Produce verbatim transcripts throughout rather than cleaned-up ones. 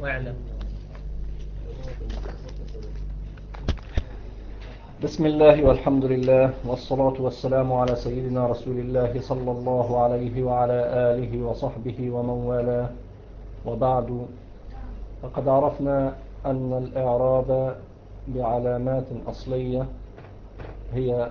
واعلم. بسم الله والحمد لله والصلاة والسلام على سيدنا رسول الله صلى الله عليه وعلى آله وصحبه ومن والاه، وبعد. فقد عرفنا أن الإعراب بعلامات أصلية هي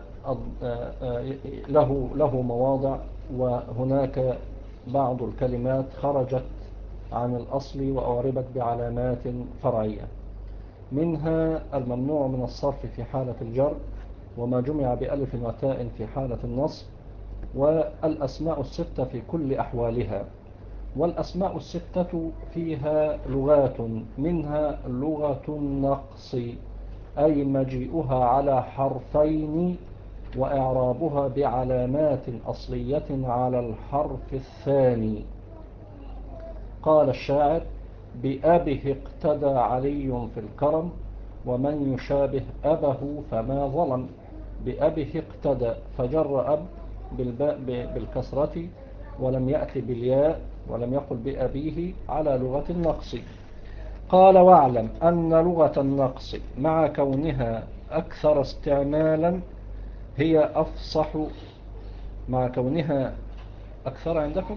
له له مواضع، وهناك بعض الكلمات خرجت عن الأصل وأعربت بعلامات فرعية، منها الممنوع من الصرف في حالة الجر، وما جمع بألف وتاء في حالة النصب، والأسماء الستة في كل أحوالها. والأسماء الستة فيها لغات، منها لغة النقص، أي مجيئها على حرفين وإعرابها بعلامات أصلية على الحرف الثاني. قال الشاعر: بأبه اقتدى علي في الكرم، ومن يشابه أبه فما ظلم. بأبه اقتدى، فجر أب بالباء بالكسرة ولم يأتي بالياء، ولم يقل بأبيه على لغة النقص. قال: واعلم أن لغة النقص مع كونها أكثر استعمالا هي أفصح. مع كونها أكثر عندكم؟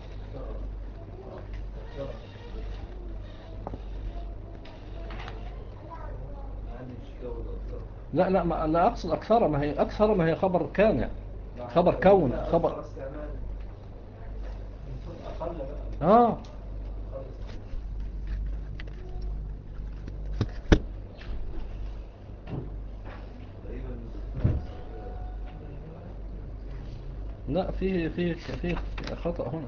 لا لا ما لا أقصد أكثر، ما هي أكثر ما هي خبر كان، خبر كون، خبر آه لا، في في في خطأ هنا.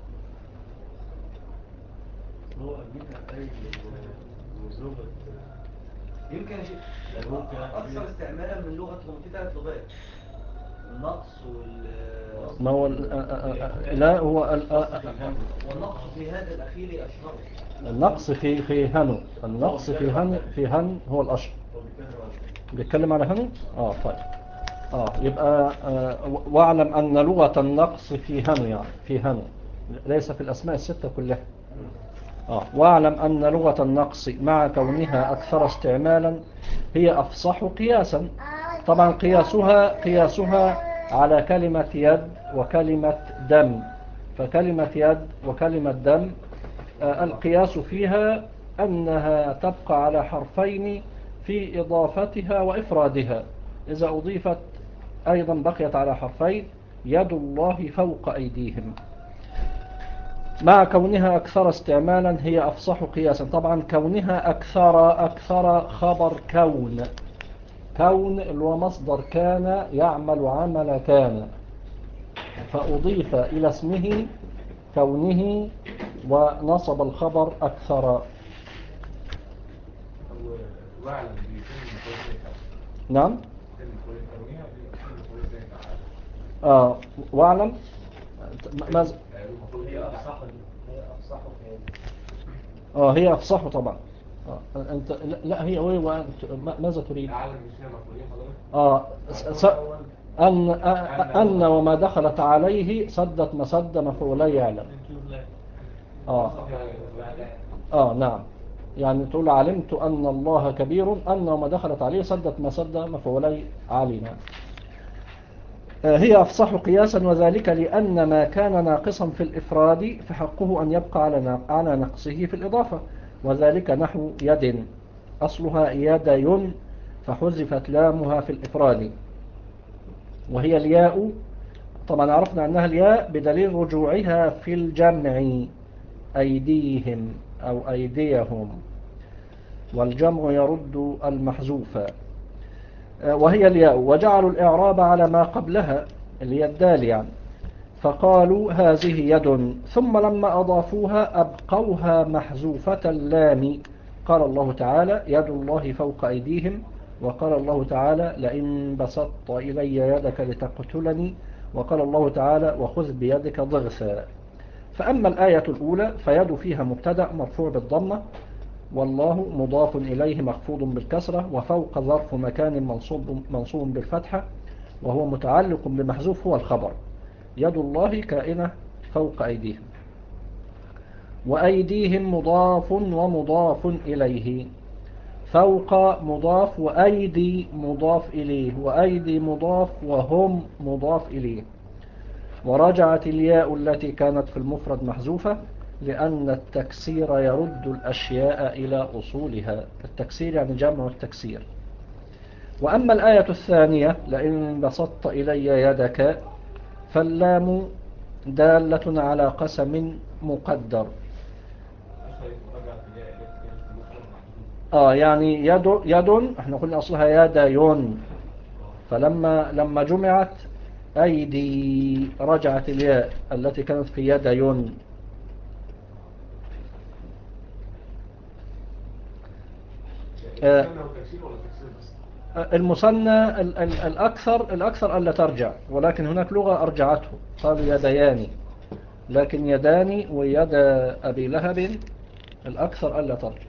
هو منها أي لغة يمكن أكثر استعمالا من لغتهم في ثلاث لغات: النقص وال ما هو لا هو والنقص في هذا الأخير أشهر. النقص في في هنو، النقص في هن في هن هو الأشهر. بيتكلم على هنو. اه طيب. اه يبقى آه واعلم أن لغة النقص في هنو، يعني في هنو، ليس في الأسماء الستة كلها. آه واعلم أن لغة النقص مع كونها أكثر استعمالا هي أفصح قياسا. طبعا قياسها قياسها على كلمة يد وكلمة دم. فكلمة يد وكلمة دم آه القياس فيها أنها تبقى على حرفين في إضافتها وإفرادها. إذا أضيفت أيضا بقيت على حرفين: يد الله فوق أيديهم. مع كونها أكثر استعمالا هي أفصح قياسا. طبعا كونها أكثر أكثر خبر كون، كون اللي هو مصدر كان يعمل عمل كان، فأضيف إلى اسمه كونه ونصب الخبر أكثر. نعم. آه واعلم ماذا؟ اه هي افصح طبعا. آه. انت لا هي هو ماذا تريد؟ اه س... ان ان وما دخلت عليه سدت مسد مفعولي يعلم. اه اه نعم، يعني تقول علمت ان الله كبير، ان وما دخلت عليه سدت مسد مفعولي علينا. هي أفصح قياسا، وذلك لأن ما كان ناقصا في الإفراد فحقه أن يبقى على نقصه في الإضافة، وذلك نحو يد، أصلها يدي فحذفت لامها في الإفراد، وهي الياء. طبعا عرفنا أنها الياء بدليل رجوعها في الجمع أيديهم أو أيديهم، والجمع يرد المحذوف، وهي الياء. وجعلوا الإعراب على ما قبلها اللي هي الدال يعني، فقالوا هذه يد، ثم لما أضافوها أبقوها محذوفة اللام. قال الله تعالى: يد الله فوق أيديهم. وقال الله تعالى: لئن بسطت إلي يدك لتقتلني. وقال الله تعالى: وخذ بيدك ضغثا. فأما الآية الأولى فيد فيها مبتدأ مرفوع بالضمة، والله مضاف إليه مخفوض بالكسرة، وفوق ظرف مكان منصوب منصوب بالفتحة، وهو متعلق بمحذوف هو الخبر. يد الله كائنة فوق أيديهم. وأيديهم مضاف ومضاف إليه. فوق مضاف وأيدي مضاف إليه، وأيدي مضاف وهم مضاف إليه. ورجعت الياء التي كانت في المفرد محذوفة لأن التكسير يرد الأشياء إلى أصولها. التكسير يعني جمع التكسير. وأما الآية الثانية لئن بسطت إلي يدك، فاللام دالة على قسم مقدر. آه يعني يد يد احنا قلنا أصلها يدين، فلما لما جمعت أيدي رجعت الياء التي كانت في يدين. آه المثنى الأكثر الأكثر ألا ترجع، ولكن هناك لغة أرجعته قالوا يديان، لكن يدان ويد أبي لهب الأكثر ألا ترجع.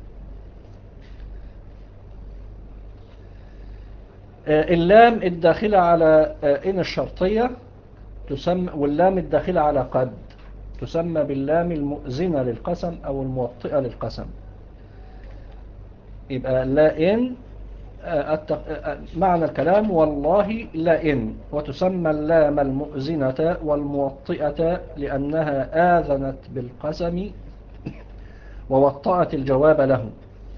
اللام الداخلة على إن الشرطية تسمى، واللام الداخلة على قد تسمى باللام المؤذنة للقسم أو الموطئة للقسم. يبقى لا إن معنى الكلام والله لا إن، وتسمى اللام المؤذنة والموطئة لأنها آذنت بالقسم ووطأت الجواب له.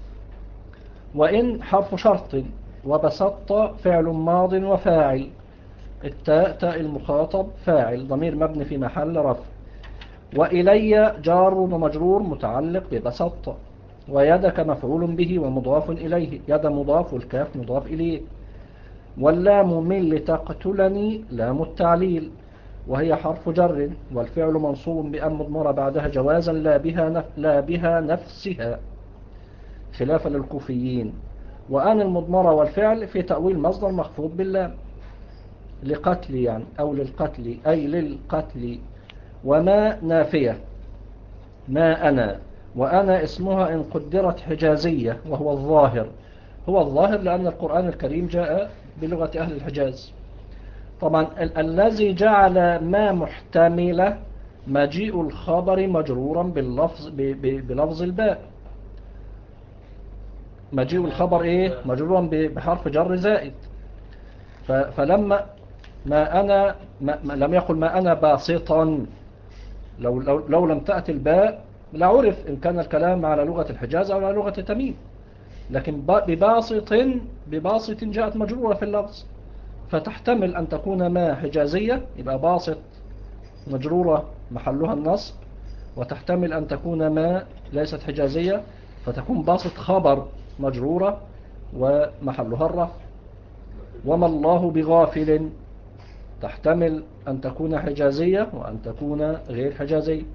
وإن حرف شرط، وبسط فعل ماض وفاعل، التاء تاء المخاطب فاعل ضمير مبني في محل رفع. وإلي جار ومجرور متعلق ببسط. ويدك مفعول به ومضاف إليه، يد مضاف والكاف مضاف إليه. واللام من لتقتلني لام التعليل وهي حرف جر، والفعل منصوب بأن مضمرة بعدها جوازا لا بها نف لا بها نفسها خلافا للكوفيين. وأن المضمرة والفعل في تأويل مصدر مخفوض باللام لقتل يعني أو للقتل أي للقتل. وما نافية ما أنا، وأنا اسمها إن قدرت حجازية وهو الظاهر. هو الظاهر لأن القرآن الكريم جاء بلغة أهل الحجاز. طبعا ال الذي جعل ما محتملة مجيء الخبر مجرورا باللفظ ب ب بلفظ الباء. مجيء الخبر إيه مجرورا بحرف جر زائد. فلما ما أنا ما لم يقل ما أنا باسطا، لو, لو, لو لم تأتي الباء لعرف إن كان الكلام على لغة الحجاز أو على لغة تميم. لكن بباسط بباسط جاءت مجرورة في اللفظ، فتحتمل أن تكون ما حجازية يبقى باسط مجرورة محلها النصب، وتحتمل أن تكون ما ليست حجازية فتكون باسط خبر مجرورة ومحلها الرفع. وما الله بغافل تحتمل أن تكون حجازية وأن تكون غير حجازية.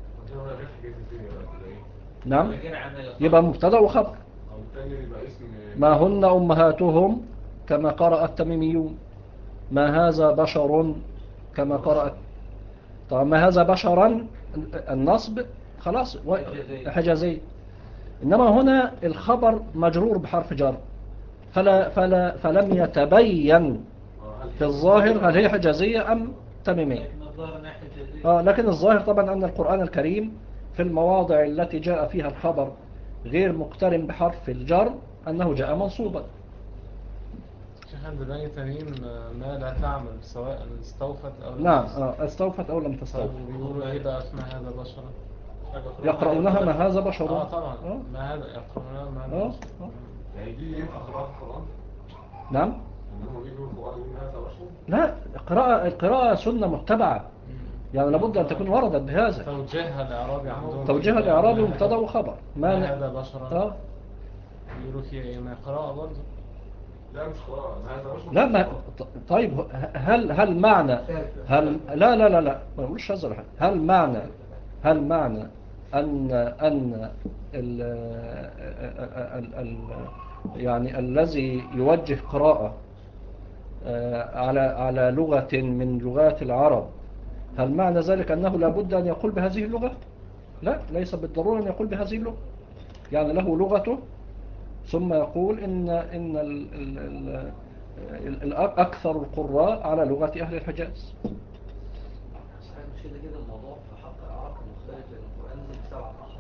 نعم يبقى مبتدأ وخبر. ما هن أمهاتهم كما قرأ التميميون. ما هذا بشر كما قرأت. طبعا ما هذا بشرا النصب خلاص حجازي، إنما هنا الخبر مجرور بحرف جر، فلا فلا فلم يتبين في الظاهر هل هي حجازية أم تميمية. آه لكن الظاهر طبعا أن القرآن الكريم في المواضع التي جاء فيها الخبر غير مقترن بحرف الجر أنه جاء منصوبا. شيخ بني تميم ما لا تعمل سواء استوفت أو لم نعم آه استوفت أو لم تستوفت. بيقولوا إيه بقى اسمها هذا بشرا؟ يقرؤونها ما هذا بشر. آه طبعا آه. ما هذا يقرؤونها ما هذا آه. بشر. يعني دي ينفع قراءة القرآن؟ نعم إنهم يجوا القرآن يقولون هذا بشر؟ لا القراءة القراءة سنة متبعة، يعني لابد أن تكون وردت بهذا. توجيهها الإعرابي عندهم توجيهها الإعرابي مبتدا وخبر. ما ن... هذا بشرا اه يقولوا فيها ايه ما قراءة برضه. لا مش قراءة ما هذا بشر. لا ما طيب هل هل معنى هل لا لا لا لا ما نقولش هذا الحين. هل معنى هل معنى أن أن ال ال ال يعني الذي يوجه قراءة على على لغة من لغات العرب، هل معنى ذلك أنه لابد أن يقول بهذه اللغة؟ لا ليس بالضرورة أن يقول بهذه اللغة، يعني له لغته ثم يقول إن إن ال ال ال ال أكثر القراء على لغة أهل الحجاز. صحيح مش كده كده الموضوع في حق العرب مختلف، لأن القرآن نزل بسبعة أحرف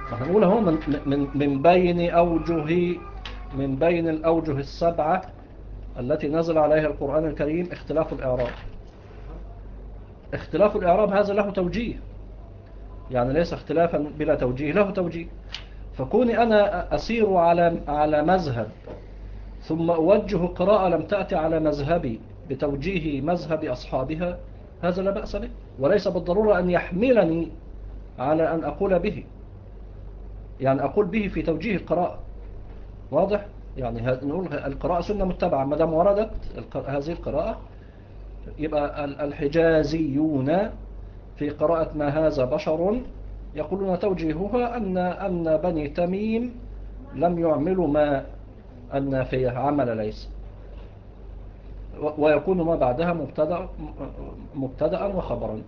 احنا بنقول هو من, من, من بين أوجه من بين الأوجه السبعة التي نزل عليها القرآن الكريم اختلاف الإعراب. اختلاف الإعراب هذا له توجيه، يعني ليس اختلافا بلا توجيه، له توجيه. فكوني أنا أسير على على مذهب ثم أوجه قراءة لم تأتي على مذهبي بتوجيه مذهب أصحابها، هذا لا بأس به، وليس بالضرورة أن يحملني على أن أقول به، يعني أقول به في توجيه القراءة. واضح؟ يعني نقول القراءة سنة متبعة، ما دام وردت هذه القراءة يبقى الحجازيون في قراءة ما هذا بشر يقولون توجيهها أن أن بني تميم لم يعملوا ما النافية عمل ليس، ويكون ما بعدها مبتدأ مبتدأ وخبرا.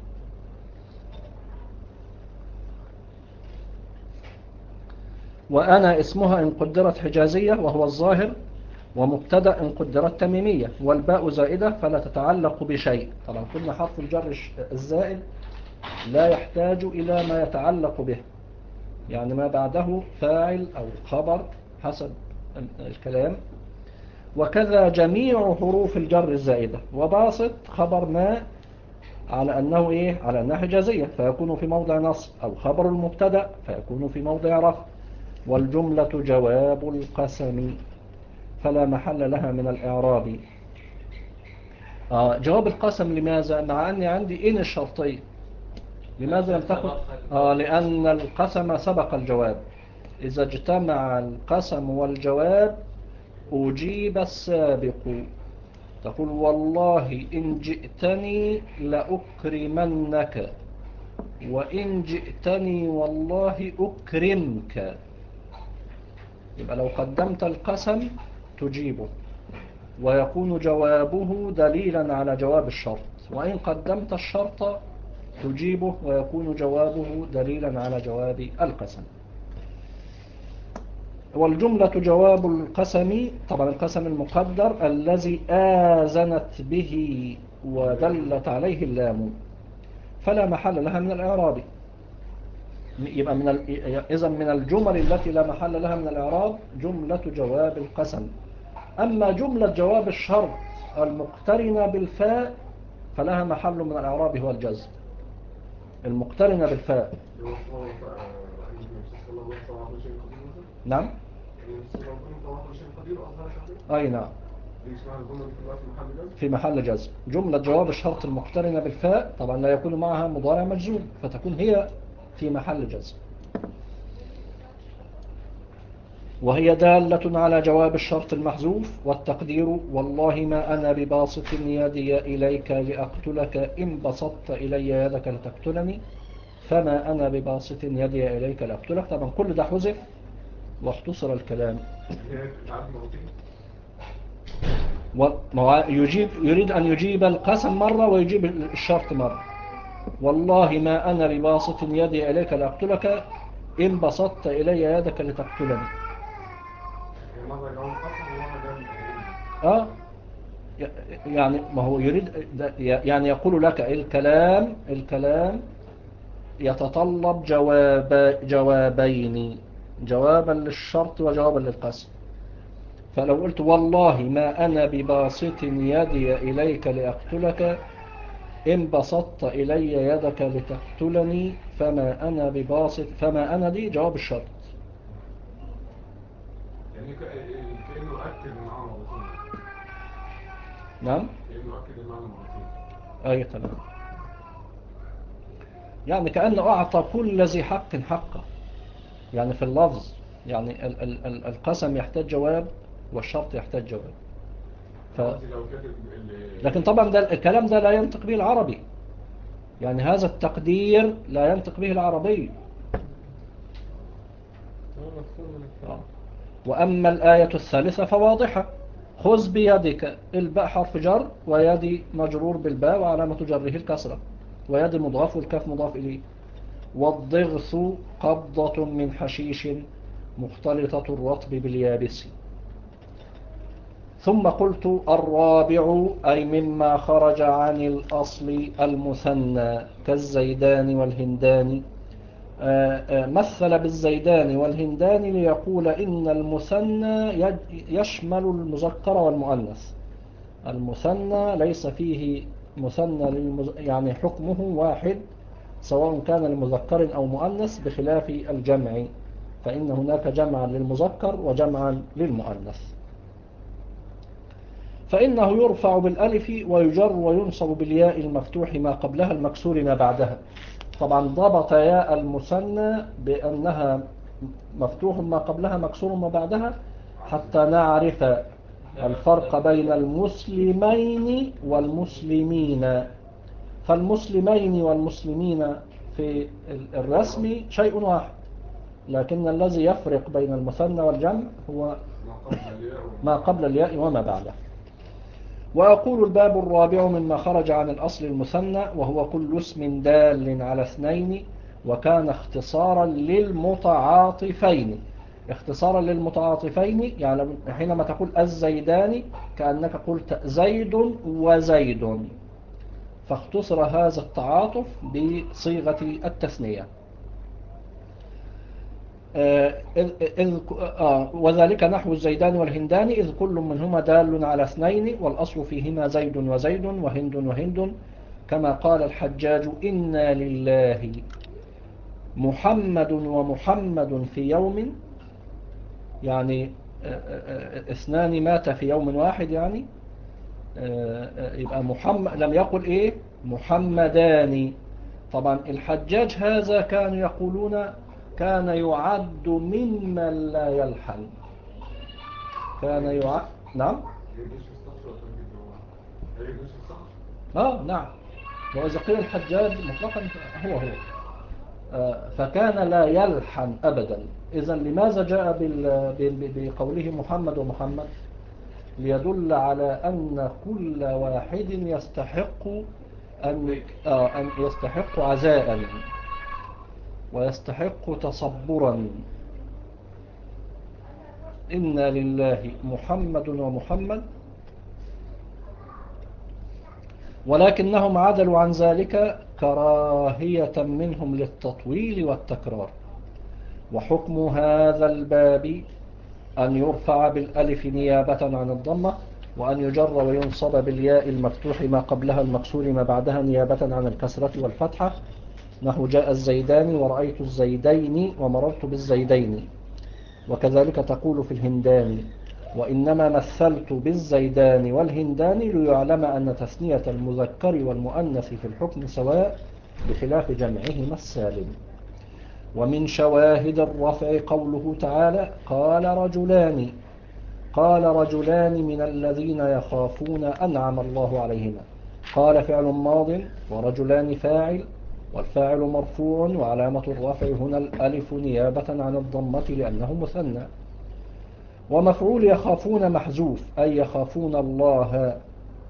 وأنا اسمها إن قدرت حجازية وهو الظاهر، ومبتدأ إن قدرت تميمية، والباء زائدة فلا تتعلق بشيء. طبعا كل حرف الجر الزائد لا يحتاج إلى ما يتعلق به، يعني ما بعده فاعل أو خبر حسب الكلام. وكذا جميع حروف الجر الزائدة، وباسط خبر ما على أنه إيه؟ على أنها حجازية فيكون في موضع نصب، أو خبر المبتدأ فيكون في موضع رفع. والجملة جواب القسم فلا محل لها من الإعراب. آه جواب القسم لماذا؟ مع أني عندي إن الشرطية، لماذا لم تكن؟ آه لأن القسم سبق الجواب، إذا اجتمع القسم والجواب أجيب السابق. تقول والله إن جئتني لأكرمنك، وإن جئتني والله أكرمك. يبقى لو قدمت القسم تجيبه، ويكون جوابه دليلا على جواب الشرط، وإن قدمت الشرط تجيبه ويكون جوابه دليلا على جواب القسم. والجملة جواب القسم، طبعا القسم المقدر الذي آذنت به ودلت عليه اللام، فلا محل لها من الإعراب. يبقى من ال... إذا من الجمل التي لا محل لها من الإعراب جملة جواب القسم. أما جملة جواب الشرط المقترنة بالفاء فلها محل من الإعراب هو الجزم، المقترنة بالفاء. نعم. أي نعم، في محل جزم. جملة جواب الشرط المقترنة بالفاء طبعا لا يكون معها مضارع مجزوم، فتكون هي في محل جزم، وهي دالة على جواب الشرط المحذوف. والتقدير والله ما أنا بباسط يدي إليك لأقتلك إن بسطت إلي يدك لتقتلني فما أنا بباسط يدي إليك لأقتلك. طبعا كل ده حذف واختصر الكلام. يجيب يريد أن يجيب القسم مرة ويجيب الشرط مرة. والله ما أنا بباسط يدي إليك لأقتلك إن بسطت إلي يدك لتقتلني. آه يعني ما هو يريد يعني يقول لك الكلام الكلام يتطلب جواب جوابين، جوابا للشرط وجوابا للقسم. فلو قلت والله ما أنا بباسط يدي إليك لأقتلك إن بسطت إلي يدك لتقتلني فما أنا بباسط، فما أنا دي جواب الشرط. يعني كأنه أكد المعنى مرتين. نعم كأنه أكد المعنى مرتين. أي تمام، يعني كأنه أعطى كل ذي حق حقه، يعني في اللفظ. يعني ال ال ال القسم يحتاج جواب والشرط يحتاج جواب. ف... لكن طبعا ده الكلام ده لا ينطق به العربي، يعني هذا التقدير لا ينطق به العربي. آه. وأما الآية الثالثة فواضحة. خذ بيدك، الباء حرف جر ويدي مجرور بالباء وعلامة جره الكسرة، ويدي مضاف والكاف مضاف إليه. والضغث قبضة من حشيش مختلطة الرطب باليابس. ثم قلت الرابع أي مما خرج عن الأصل المثنى كالزيدان والهندان مثل بالزيدان والهندان ليقول إن المثنى يشمل المذكر والمؤنث. المثنى ليس فيه مثنى للمز... يعني حكمه واحد سواء كان لمذكر أو مؤنث بخلاف الجمع، فإن هناك جمعا للمذكر وجمعا للمؤنث. فإنه يرفع بالألف ويجر وينصب بالياء المفتوح ما قبلها المكسور ما بعدها. طبعا ضبط ياء المثنى بأنها مفتوح ما قبلها مكسور ما بعدها حتى نعرف الفرق بين المسلمين والمسلمين. فالمسلمين والمسلمين في الرسم شيء واحد، لكن الذي يفرق بين المثنى والجمع هو ما قبل الياء وما بعده. وأقول الباب الرابع مما خرج عن الأصل المثنى، وهو كل اسم دال على اثنين وكان اختصارا للمتعاطفين. اختصارا للمتعاطفين يعني حينما تقول الزيدان كأنك قلت زيد وزيد، فاختصر هذا التعاطف بصيغة التثنية. آه إذ آه وذلك نحو الزيدان والهندان إذ كل منهما دال على اثنين والأصل فيهما زيد وزيد وهند وهند، كما قال الحجاج إنا لله محمد ومحمد في يوم، يعني آه آه اثنان مات في يوم واحد، يعني آه يبقى محمد لم يقل إيه محمدان. طبعا الحجاج هذا كانوا يقولون كان يعد ممن لا يلحن، كان يعد نعم اه نعم وإذا قيل الحجاج مطلقا هو هو آه فكان لا يلحن أبدا. إذا لماذا جاء بقوله محمد ومحمد؟ ليدل على أن كل واحد يستحق أن, آه أن يستحق عزاء ويستحق تصبرا. إنا لله محمد ومحمد، ولكنهم عدلوا عن ذلك كراهية منهم للتطويل والتكرار. وحكم هذا الباب أن يرفع بالألف نيابة عن الضمة، وأن يجر وينصب بالياء المفتوح ما قبلها المكسور ما بعدها نيابة عن الكسرة والفتحة، نحو جاء الزيدان ورأيت الزيدين ومررت بالزيدين. وكذلك تقول في الهندان وإنما مثلت بالزيدان والهندان ليعلم أن تثنية المذكر والمؤنث في الحكم سواء بخلاف جمعهما السالم. ومن شواهد الرفع قوله تعالى قال رجلان، قال رجلان من الذين يخافون أنعم الله عليهما. قال فعل ماض ورجلان فاعل، والفاعل مرفوع وعلامة الرفع هنا الألف نيابة عن الضمة لأنه مثنى. ومفعول يخافون محذوف أي يخافون الله.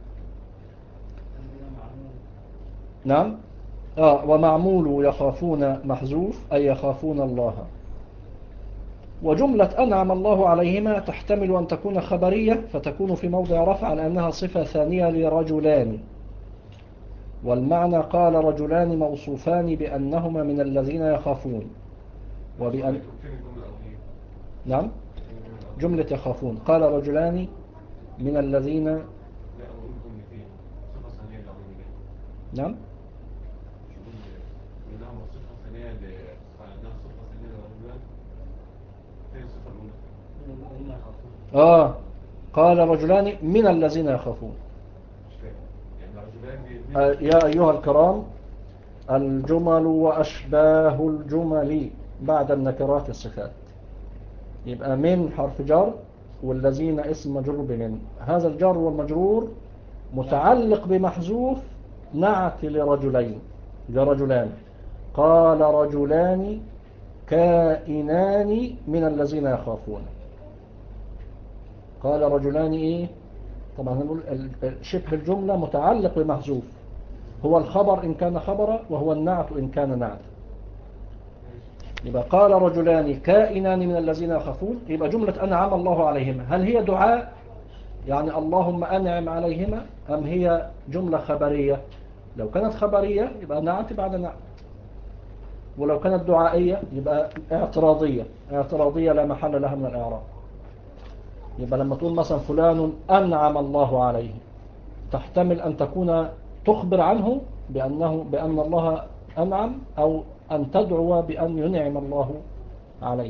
نعم آه ومعمول يخافون محذوف أي يخافون الله. وجملة أنعم الله عليهما تحتمل أن تكون خبرية فتكون في موضع رفع لأنها صفة ثانية لرجلان، والمعنى قال رجلان موصوفان بأنهما من الذين يخافون وبأن نعم جملة يخافون قال رجلان من الذين نعم آه قال رجلان من الذين يخافون. آه يا أيها الكرام الجمل وأشباه الجمل بعد النكرات الصفات، يبقى من حرف جر والذين اسم مجرور بمن. هذا الجر والمجرور متعلق بمحذوف نعت لرجلين لرجلان. قال رجلان كائنان من الذين يخافون. قال رجلان ايه طبعا نقول شبه الجملة متعلق بمحذوف، هو الخبر إن كان خبرا وهو النعت إن كان نعت. يبقى قال رجلان كائنان من الذين يخافون، يبقى جملة أنعم الله عليهما هل هي دعاء يعني اللهم أنعم عليهما أم هي جملة خبرية؟ لو كانت خبرية يبقى نعت بعد نعت. ولو كانت دعائية يبقى اعتراضية. اعتراضية لا محل لها من الإعراب. يبقى لما تقول مثلا فلان أنعم الله عليه، تحتمل أن تكون تخبر عنه بأنه بأن الله أنعم، أو أن تدعو بأن ينعم الله عليه.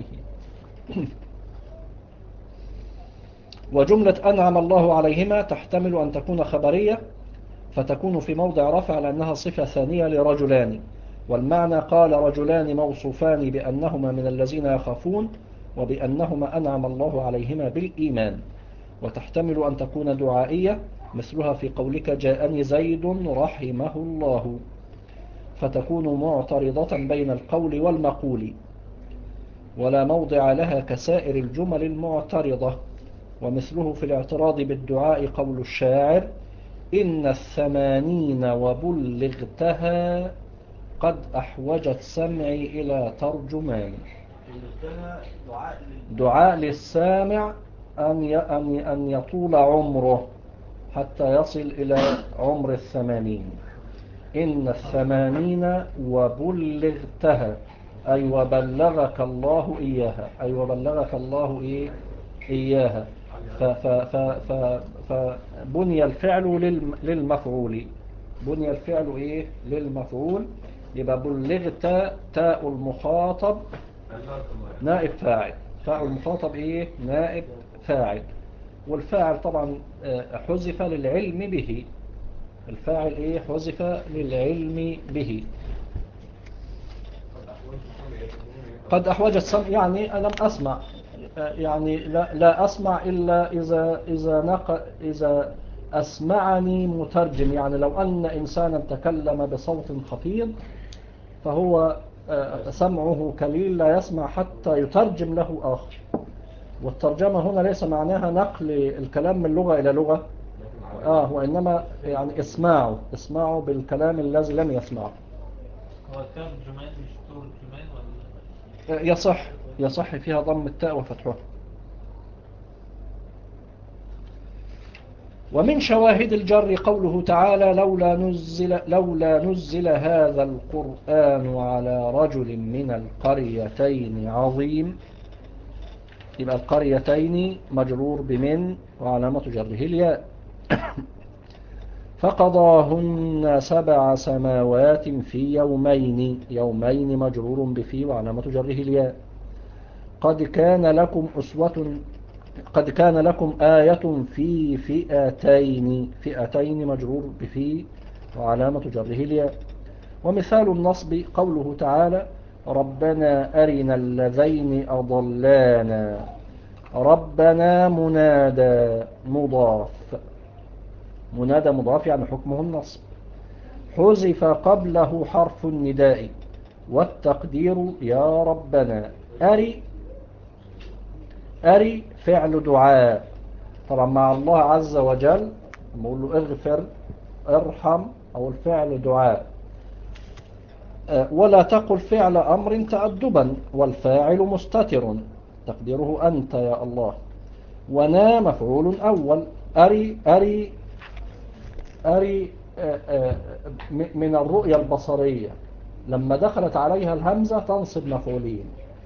وجملة أنعم الله عليهما تحتمل أن تكون خبرية، فتكون في موضع رفع لأنها صفة ثانية لرجلان، والمعنى قال رجلان موصوفان بأنهما من الذين يخافون وبأنهما أنعم الله عليهما بالإيمان. وتحتمل أن تكون دعائية مثلها في قولك جاءني زيد رحمه الله، فتكون معترضة بين القول والمقول، ولا موضع لها كسائر الجمل المعترضة. ومثله في الاعتراض بالدعاء قول الشاعر إن الثمانين وبلغتها قد أحوجت سمعي إلى ترجمان. دعاء دعاء للسامع أن أن يطول عمره حتى يصل إلى عمر الثمانين. إن الثمانين وبلغتها أي وبلغك الله إياها، أي وبلغك الله إيه إياها. فبني الفعل للمفعول، بني الفعل إيه للمفعول. يبقى بلغت تاء المخاطب نائب فاعل، فاء المخاطب إيه نائب فاعل، والفاعل طبعا حذف للعلم به. الفاعل إيه حذف للعلم به. قد أحوجت سمع يعني لم أسمع، يعني لا, لا أسمع إلا إذا إذا نق إذا أسمعني مترجم. يعني لو أن إنسانا تكلم بصوت خفيض فهو سمعه قليل لا يسمع حتى يترجم له آخر. والترجمة هنا ليس معناها نقل الكلام من لغة إلى لغة، آه وإنما يعني اسمعه اسمعه بالكلام الذي لم يسمعه. هو ترجمان مش ترجمان ولا؟ يصح يصح فيها ضم التاء وفتحها. ومن شواهد الجر قوله تعالى لولا نزل, لولا نزل هذا القرآن على رجل من القريتين عظيم. يبقى القريتين مجرور بمن وعلامة جره الياء. فقضاهن سبع سماوات في يومين، يومين مجرور بفي وعلامة جره الياء. قد كان لكم أسوة قد كان لكم آية في فئتين، فئتين مجرور بفي وعلامة جره الياء. ومثال النصب قوله تعالى ربنا أرنا اللذين أضلانا. ربنا منادى مضاف، منادى مضاف يعني حكمه النصب. حذف قبله حرف النداء والتقدير يا ربنا. أري أري فعل دعاء طبعا مع الله عز وجل، نقول له اغفر ارحم، أو الفعل دعاء. ولا تقل فعل أمر تأدبا، والفاعل مستتر تقديره أنت يا الله. ونا مفعول أول. أري أري أري من الرؤية البصرية، لما دخلت عليها الهمزة تنصب مفعولين،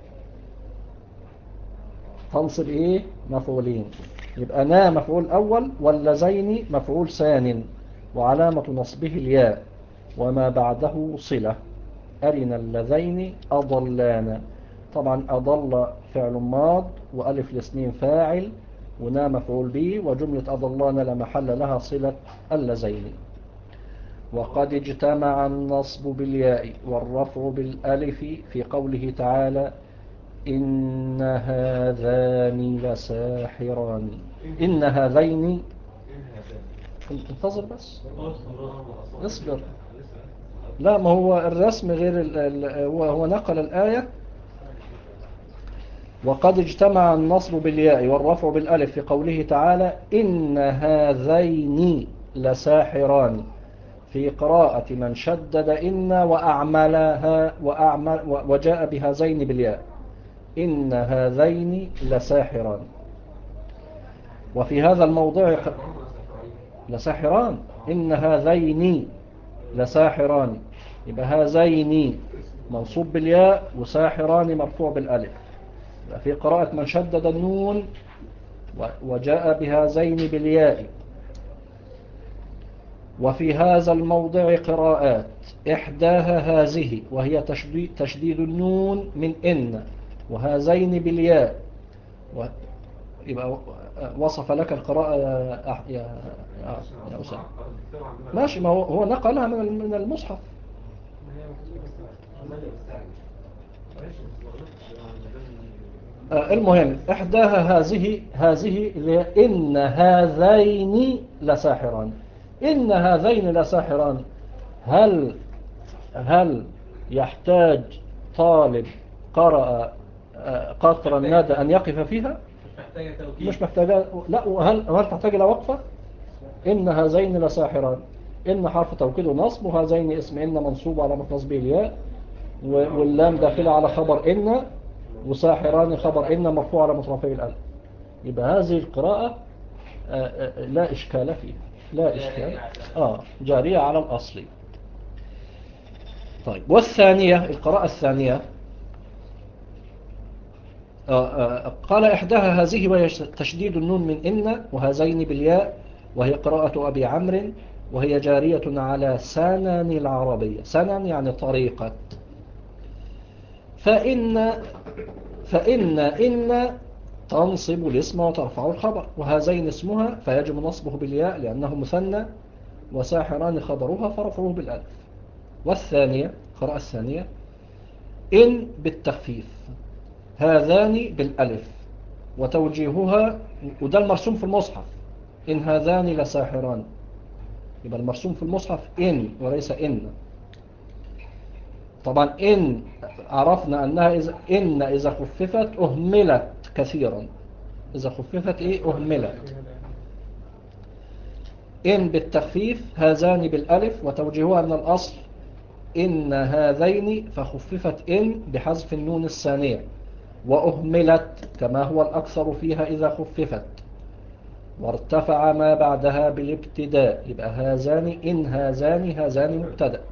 تنصب إيه مفعولين. يبقى نا مفعول أول واللذين مفعول ثان وعلامة نصبه الياء وما بعده صلة. أرنا اللذين أضلانا. طبعا أضل فعل ماض وألف الاثنين فاعل ونا مفعول به، وجملة أضلانا لا محل لها صلة اللذين. وقد اجتمع النصب بالياء والرفع بالألف في قوله تعالى إن هذان لساحران. إن هذين انتظر بس اصبر. لا ما هو الرسم غير ال ال هو, هو نقل الآية. وقد اجتمع النصب بالياء والرفع بالألف في قوله تعالى إن هذين لساحران، في قراءة من شدد إن وأعملها وأعمل وجاء بهذين بالياء إن هذين لساحران. وفي هذا الموضع لساحران، إن هذين لساحران، يبقى هذين منصوب بالياء، وساحران مرفوع بالألف. في قراءة من شدد النون وجاء بهذين بالياء. وفي هذا الموضع قراءات، إحداها هذه وهي تشديد النون من إن، وهذين بالياء. و... يبقى وصف لك القراءة يا يا يا أسامة. ماشي، ما هو هو نقلها من من المصحف. المهم إحداها هذه هذه اللي إن هذين لساحران. إن هذين لساحران، هل هل يحتاج طالب قرأ قطر الندى أن يقف فيها؟ مش محتاجة توكيد. مش محتاجة. لا، وهل هل تحتاج إلى وقفة؟ إن هذين لساحران، إن حرف توكيد ونصب، وهذين اسم إن منصوب على نصبه الياء، واللام داخلة على خبر إن، وساحران خبر إن مرفوع على مطرفي الألف. يبقى هذه القراءة لا إشكال فيها، لا إشكال. آه جارية على الأصل. طيب، والثانية القراءة الثانية آه آه قال إحداها هذه وهي تشديد النون من إن، وهذين بالياء، وهي قراءة أبي عمرو، وهي جارية على سنن العربية. سنن يعني طريقة. فإن فإن إن تنصب الاسم وترفع الخبر، وهذين اسمها فيجب نصبه بالياء لأنه مثنى، وساحران خبرها فرفعه بالألف. والثانية قراءة الثانية إن بالتخفيف، هذان بالألف، وتوجيهها، وده المرسوم في المصحف، إن هذان لساحران. يبقى المرسوم في المصحف إن وليس إن. طبعا إن عرفنا أنها إذا إن إذا خففت أهملت كثيرا. إذا خففت إيه أهملت. إن بالتخفيف، هذان بالألف، وتوجيهها من الأصل إن هذين، فخففت إن بحذف النون الثانية، وأهملت كما هو الأكثر فيها إذا خففت، وارتفع ما بعدها بالابتداء. يبقى هذان إن هذان هذان مبتدأ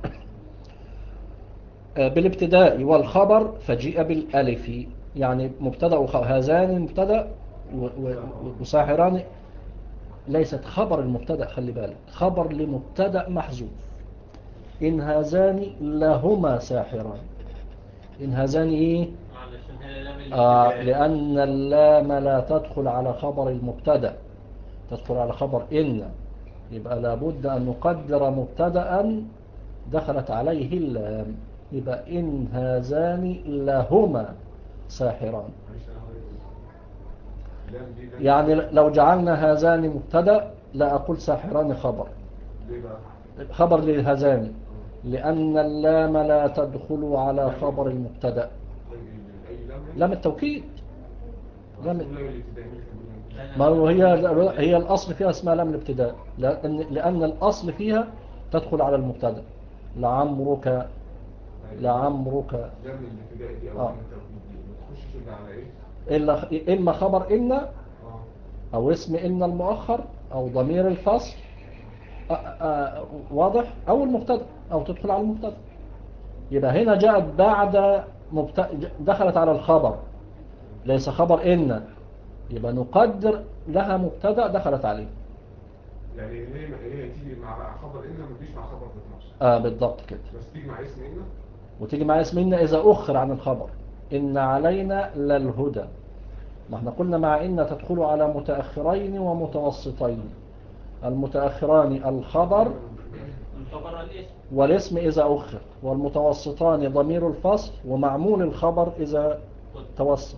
بالابتداء، والخبر فجيء بالألف، يعني مبتدأ وخبر. هذان مبتدأ، وساحران ليست خبر المبتدأ، خلي بالك، خبر لمبتدأ محذوف. إن هذان لهما ساحران. إن هذان إيه؟ آه لأن اللام لا تدخل على خبر المبتدأ، تدخل على خبر إن. يبقى لابد أن نقدر مبتدأ دخلت عليه اللام. يبقى إن هذان لهما ساحران. يعني لو جعلنا هذان مبتدأ لا أقول ساحران خبر. خبر لهذان، لأن اللام لا تدخل على خبر المبتدأ. لام التوكيد. لام ما هو هي هي الأصل فيها اسمها لام الابتداء، لأن لأن الأصل فيها تدخل على المبتدأ. لعمرك، لعمرك. آه. إلا إما خبر إن، أو اسم إن المؤخر، أو ضمير الفصل. آه آه واضح، أو المبتدأ، أو تدخل على المبتدأ. يبقى هنا جاءت بعد مبتدأ، دخلت على الخبر، ليس خبر إن. يبقى نقدر لها مبتدأ دخلت عليه. يعني هي هي تيجي مع خبر إن، ما تجيش مع خبر اثناشر. اه بالضبط كده. بس تيجي مع اسم إن، وتيجي مع اسم إن إذا أخر عن الخبر. إن علينا للهدى. ما احنا قلنا مع إن تدخل على متأخرين ومتوسطين. المتأخران الخبر والاسم إذا أخر، والمتوسطان ضمير الفصل ومعمول الخبر إذا توسط.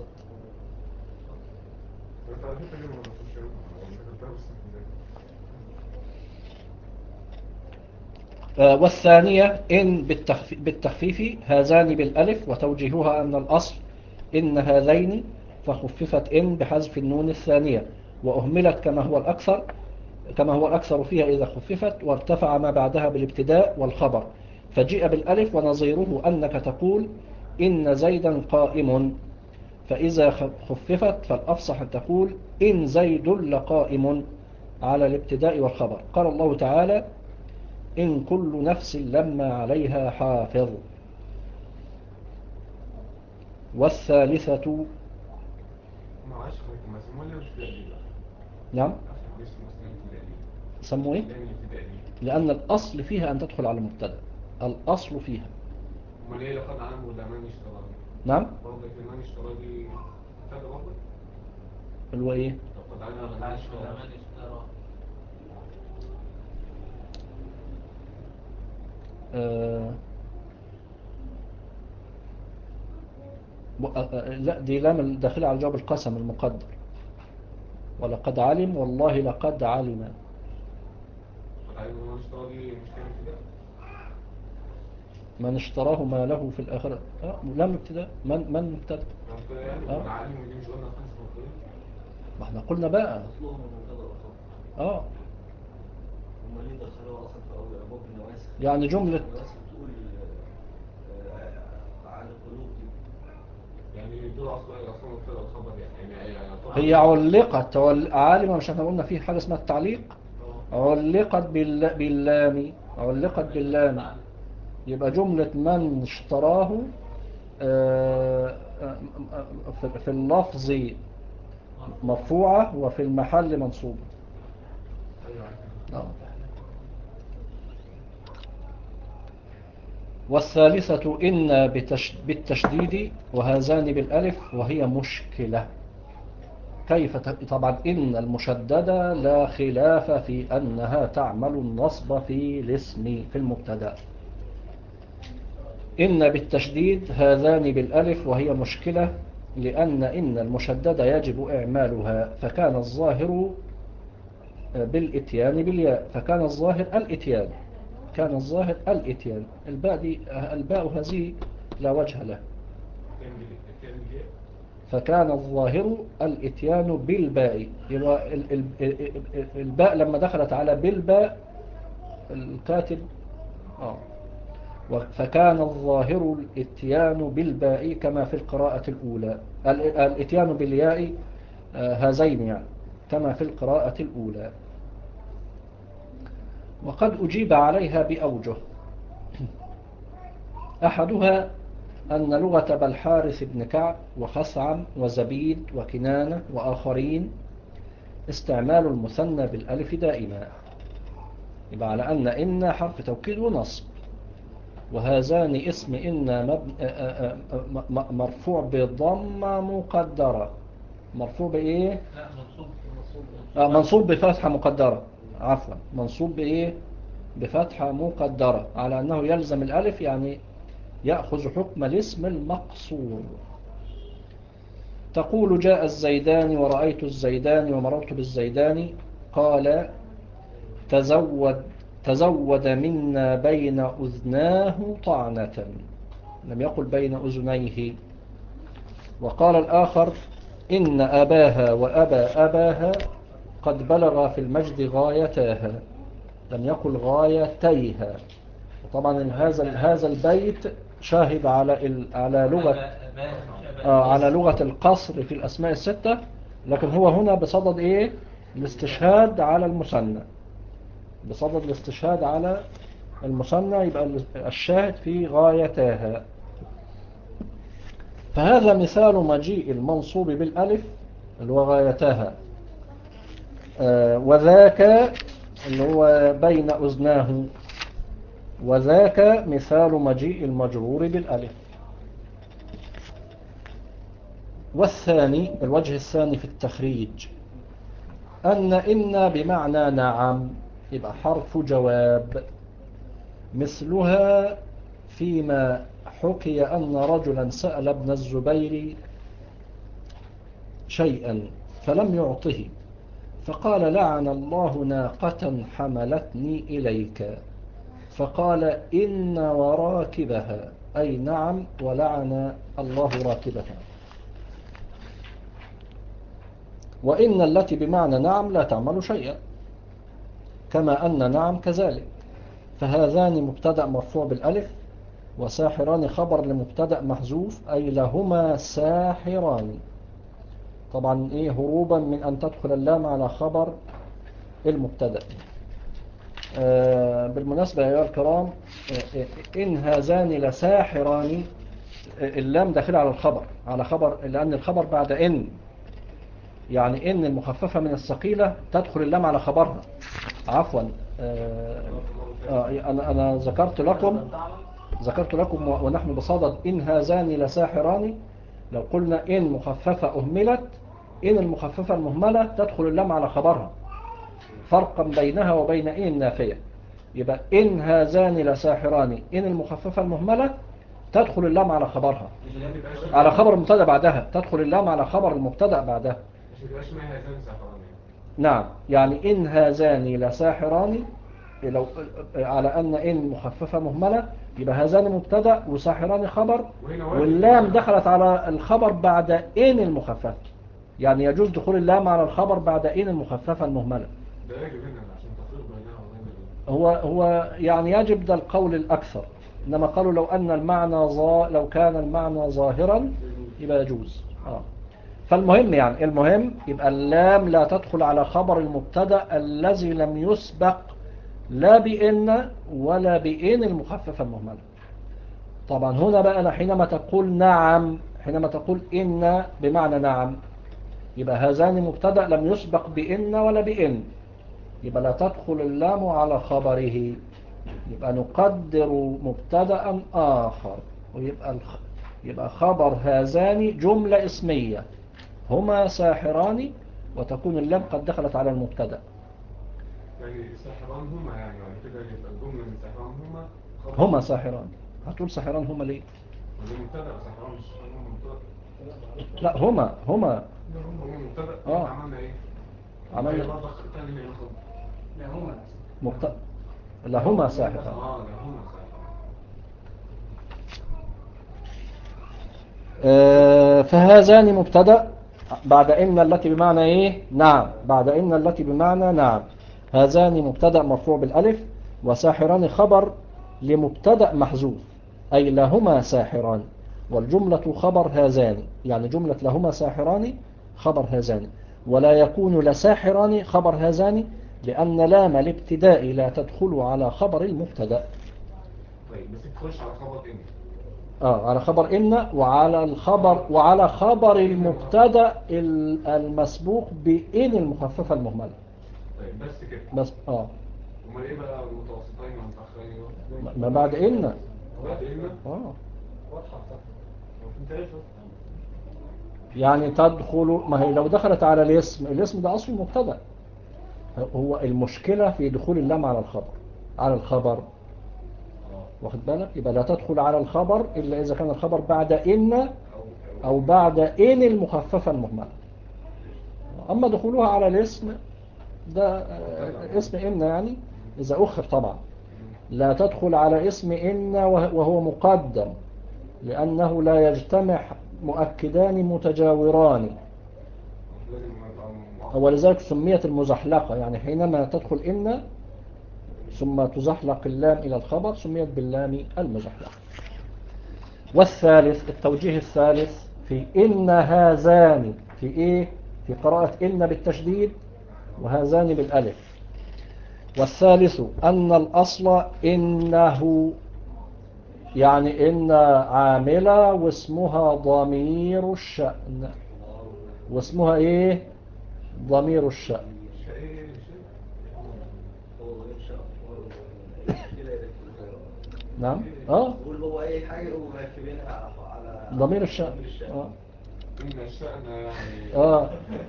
والثانية إن بالتخفيف، هذان بالألف، وتوجيهها أن الأصل إن هذين، فخففت إن بحذف النون الثانية، وأهملت كما هو الأكثر كما هو الأكثر فيها إذا خففت، وارتفع ما بعدها بالابتداء والخبر، فجيء بالألف. ونظيره أنك تقول إن زيدا قائم، فإذا خففت فالأفصح تقول إن زيد لقائم على الابتداء والخبر. قال الله تعالى إن كل نفس لما عليها حافظ. والثالثة معلش ممكن بس امال ليه مش ابتدائي بقى؟ نعم عشان لسه مسلم ابتدائي. سموه إيه؟ لام ابتدائي. لأن الأصل فيها أن تدخل على مبتدأ، الأصل فيها. امال ايه لو خد عنه ولا من اشترى دي؟ نعم برضه في من اشترى دي مبتدأ برضه؟ اللي هو إيه؟ لو خد عنه ولا من ولا اشترى؟ من اشترى. آه ب- آه، آه، لا دي لام داخلة على جواب القسم المقدر، ولقد علم والله لقد علم. خد عنه ولا من اشترى دي مش كان ابتدائي؟ من اشتراه ما له في الآخرة آه لام ابتداء، من من مبتدأ. يعني كده يعني آه. ولا عالم ودي مش قلنا خمسة مبتدئين؟ ما احنا قلنا بقى أصلهم المنتظر أصلا. اه هم ليه دخلوها أصلا في أول أبواب النواسخ؟ يعني جملة النواسخ بتقول آه، آه، عن القلوب دي. يعني دول اصلا اصلا مبتدأ وخبر يعني يعني يعني طبعا هي علقت وال- عالمة، مش احنا قلنا في حاجة اسمها التعليق، علقت بال- باللام، علقت باللام، يبقى جملة من اشتراه آه، آه، في- في اللفظ مرفوعة وفي المحل منصوبة. ايوه آه. والثالثة إن بتش- بالتشديد وهذان بالألف وهي مشكلة. كيف ت- طبعا إن المشددة لا خلاف في أنها تعمل النصب في الاسم في المبتدا. إن بالتشديد هذان بالألف وهي مشكلة، لأن إن المشددة يجب إعمالها، فكان الظاهر بالإتيان بالياء، فكان الظاهر الإتيان، كان الظاهر الإتيان. الباء دي الباء هذه لا وجه له، كان كان ليه؟ فكان الظاهر الإتيان بالباء. يبقى ال- ال- ال- الباء لما دخلت على بالباء الكاتب آه. فكان الظاهر الاتيان بالباء كما في القراءة الأولى، ال- الاتيان بالياء آه، هذين يعني كما في القراءة الأولى. وقد أجيب عليها بأوجه، أحدها أن لغة بالحارث بن كعب وخثعم وزبيد وكنانة وآخرين استعمال المثنى بالألف دائما، يبقى على أن إن حرف توكيد ونصب، وهذان اسم إن مب... مرفوع بضمة مقدرة، مرفوع بإيه؟ لا منصوب منصوب آه منصوب بفتحة مقدرة، عفوا منصوب بإيه؟ بفتحة مقدرة، على أنه يلزم الألف يعني يأخذ حكم الاسم المقصور. تقول جاء الزيدان ورأيت الزيدان ومررت بالزيدان، قال تزود تزود منا بين أذناه طعنة، لم يقل بين أذنيه. وقال الآخر إن أباها وأبا أباها قد بلغ في المجد غايتاها، لم يقل غايتيها. وطبعا هذا هذا البيت شاهد على ال- على لغة آه على لغة القصر في الأسماء الستة، لكن هو هنا بصدد إيه؟ الاستشهاد على المثنى، بصدد الاستشهاد على المثنى، يبقى الشاهد في غايتها. فهذا مثال مجيء المنصوب بالألف اللي هو غايتها، آه وذاك اللي هو بين أذناه، وذاك مثال مجيء المجرور بالألف. والثاني الوجه الثاني في التخريج أن إن بمعنى نعم، يبقى حرف جواب، مثلها فيما حكي أن رجلا سأل ابن الزبير شيئا فلم يعطه، فقال لعن الله ناقة حملتني إليك، فقال إن وراكبها، أي نعم ولعن الله راكبها. وإن التي بمعنى نعم لا تعمل شيئا، كما أن نعم كذلك. فهذان مبتدأ مرفوع بالألف، وساحران خبر لمبتدأ محذوف، أي لهما ساحران، طبعا إيه هروبا من أن تدخل اللام على خبر المبتدأ. آه بالمناسبة يا الكرام، آه إن هذان لساحران اللام داخل على الخبر، على خبر، لأن الخبر بعد إن، يعني إن المخففة من الثقيلة تدخل اللام على خبرها. عفوا آه آه أنا أنا ذكرت لكم ذكرت لكم ونحن بصدد إن هذان لساحران، لو قلنا إن مخففة أهملت، إن المخففة المهملة تدخل اللام على خبرها، فرقا بينها وبين إن النافية. يبقى إن هذان لساحران، إن المخففة المهملة تدخل اللام على خبرها، على خبر المبتدا بعدها، تدخل اللام على خبر المبتدا بعدها. مش بيبقاش ما هذان ساحران يعني. نعم، يعني إن هذان لساحران، لو على أن إن مخففة مهملة يبقى هذان مبتدا وساحران خبر، واللام دخلت على الخبر بعد إن المخففة، يعني يجوز دخول اللام على الخبر بعد إن المخففة المهملة. ده يجب هنا عشان تفريق بينها وبين ال- هو هو يعني يجب ده القول الأكثر، إنما قالوا لو أن المعنى ظا لو كان المعنى ظاهرا يبقى يجوز. آه. فالمهم يعني المهم يبقى اللام لا تدخل على خبر المبتدا الذي لم يسبق لا بإن ولا بإن المخففة المهملة. طبعا هنا بقى حينما تقول نعم، حينما تقول إن بمعنى نعم، يبقى هذان مبتدا لم يسبق بإن ولا بإن، يبقى لا تدخل اللام على خبره، يبقى نقدر مبتدا آخر، ويبقى الخ... يبقى خبر هذان جملة اسمية، هما ساحران، وتكون اللام قد دخلت على المبتدا. يعني ساحران هما، يعني بعد كده يبقى الجملة من ساحران هما خبر. هما ساحران، هتقول ساحران هما ليه؟ ودي مبتدأ ساحران مش هما مبتدأ. لا هما هما هما مبتدأ. آه. عملنا ايه؟ عملنا هي برضه تاني هي خبر. لا هما مبتدا، لا هما ساحران. اه ده هما ساحران. آه، فهذان مبتدا بعد إن التي بمعنى إيه؟ نعم، بعد إن التي بمعنى نعم. هذان مبتدا مرفوع بالألف، وساحران خبر لمبتدا محذوف، أي لهما ساحران، والجملة خبر هذان، يعني جملة لهما ساحران خبر هذان، ولا يكون لساحران خبر هذان، لأن لام الابتداء لا تدخل على خبر المبتدا. طيب بس تخش على خبر ايه؟ اه على خبر إن، وعلى الخبر وعلى خبر المبتدا المسبوق بإن المخففة المهملة. طيب بس كده. بس اه امال ايه بقى المتوسطين والمتأخرين؟ ما بعد إن. بعد ايه؟ اه واضحة صح. ما فهمتهاش بس. يعني تدخل، ما هي لو دخلت على الاسم، الاسم ده أصل مبتدا، هو المشكلة في دخول اللام على الخبر، على الخبر، واخد بالك؟ يبقى لا تدخل على الخبر إلا إذا كان الخبر بعد إن أو بعد إن المخففة المهملة. أما دخولها على الاسم ده آه، اسم إن، يعني إذا أخر طبعا لا تدخل على اسم إن وهو مقدم، لأنه لا يجتمع مؤكدان متجاوران، ولذلك سميت المزحلقة، يعني حينما تدخل إن ثم تزحلق اللام إلى الخبر سميت باللام المزحلقة. والثالث، التوجيه الثالث في إن هذان، في إيه؟ في قراءة إن بالتشديد وهذان بالألف. والثالث أن الأصل إنه، يعني إن عاملة واسمها ضمير الشأن، واسمها إيه؟ ضمير الشأن. نعم اه يقول هو اي حاجه ومركبينها على ضمير الشأن. اه إن الشأن يعني اه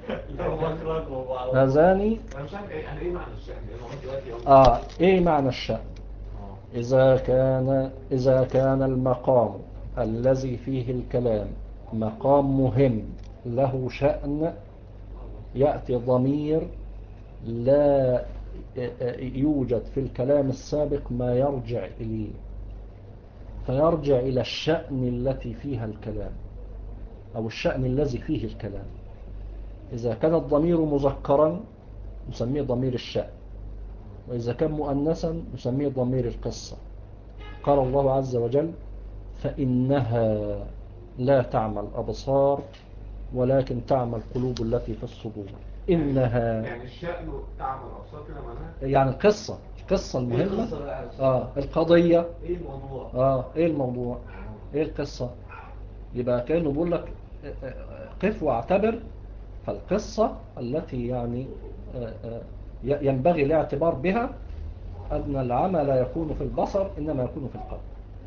هذان. أنا مش عارف إيه يعني إيه معنى الشأن يعني أنا دلوقتي اه ايه معنى الشأن؟ آه. إذا كان إذا كان المقام الذي فيه الكلام مقام مهم له شأن، يأتي ضمير لا يوجد في الكلام السابق ما يرجع إليه، فيرجع إلى الشأن التي فيها الكلام أو الشأن الذي فيه الكلام. إذا كان الضمير مذكرا نسميه ضمير الشأن، وإذا كان مؤنثا نسميه ضمير القصة. قال الله عز وجل: فإنها لا تعمى الأبصار ولكن تعمى القلوب التي في الصدور. إنها يعني الشأن تعمل أبصار كده معناها يعني القصة، القصة المهمة. القصة بقى؟ آه القضية. ايه الموضوع؟ آه إيه الموضوع؟ إيه القصة؟ يبقى كأنه بيقول لك قف واعتبر. فالقصة التي يعني ينبغي الاعتبار بها أن العمى لا يكون في البصر إنما يكون في القلب.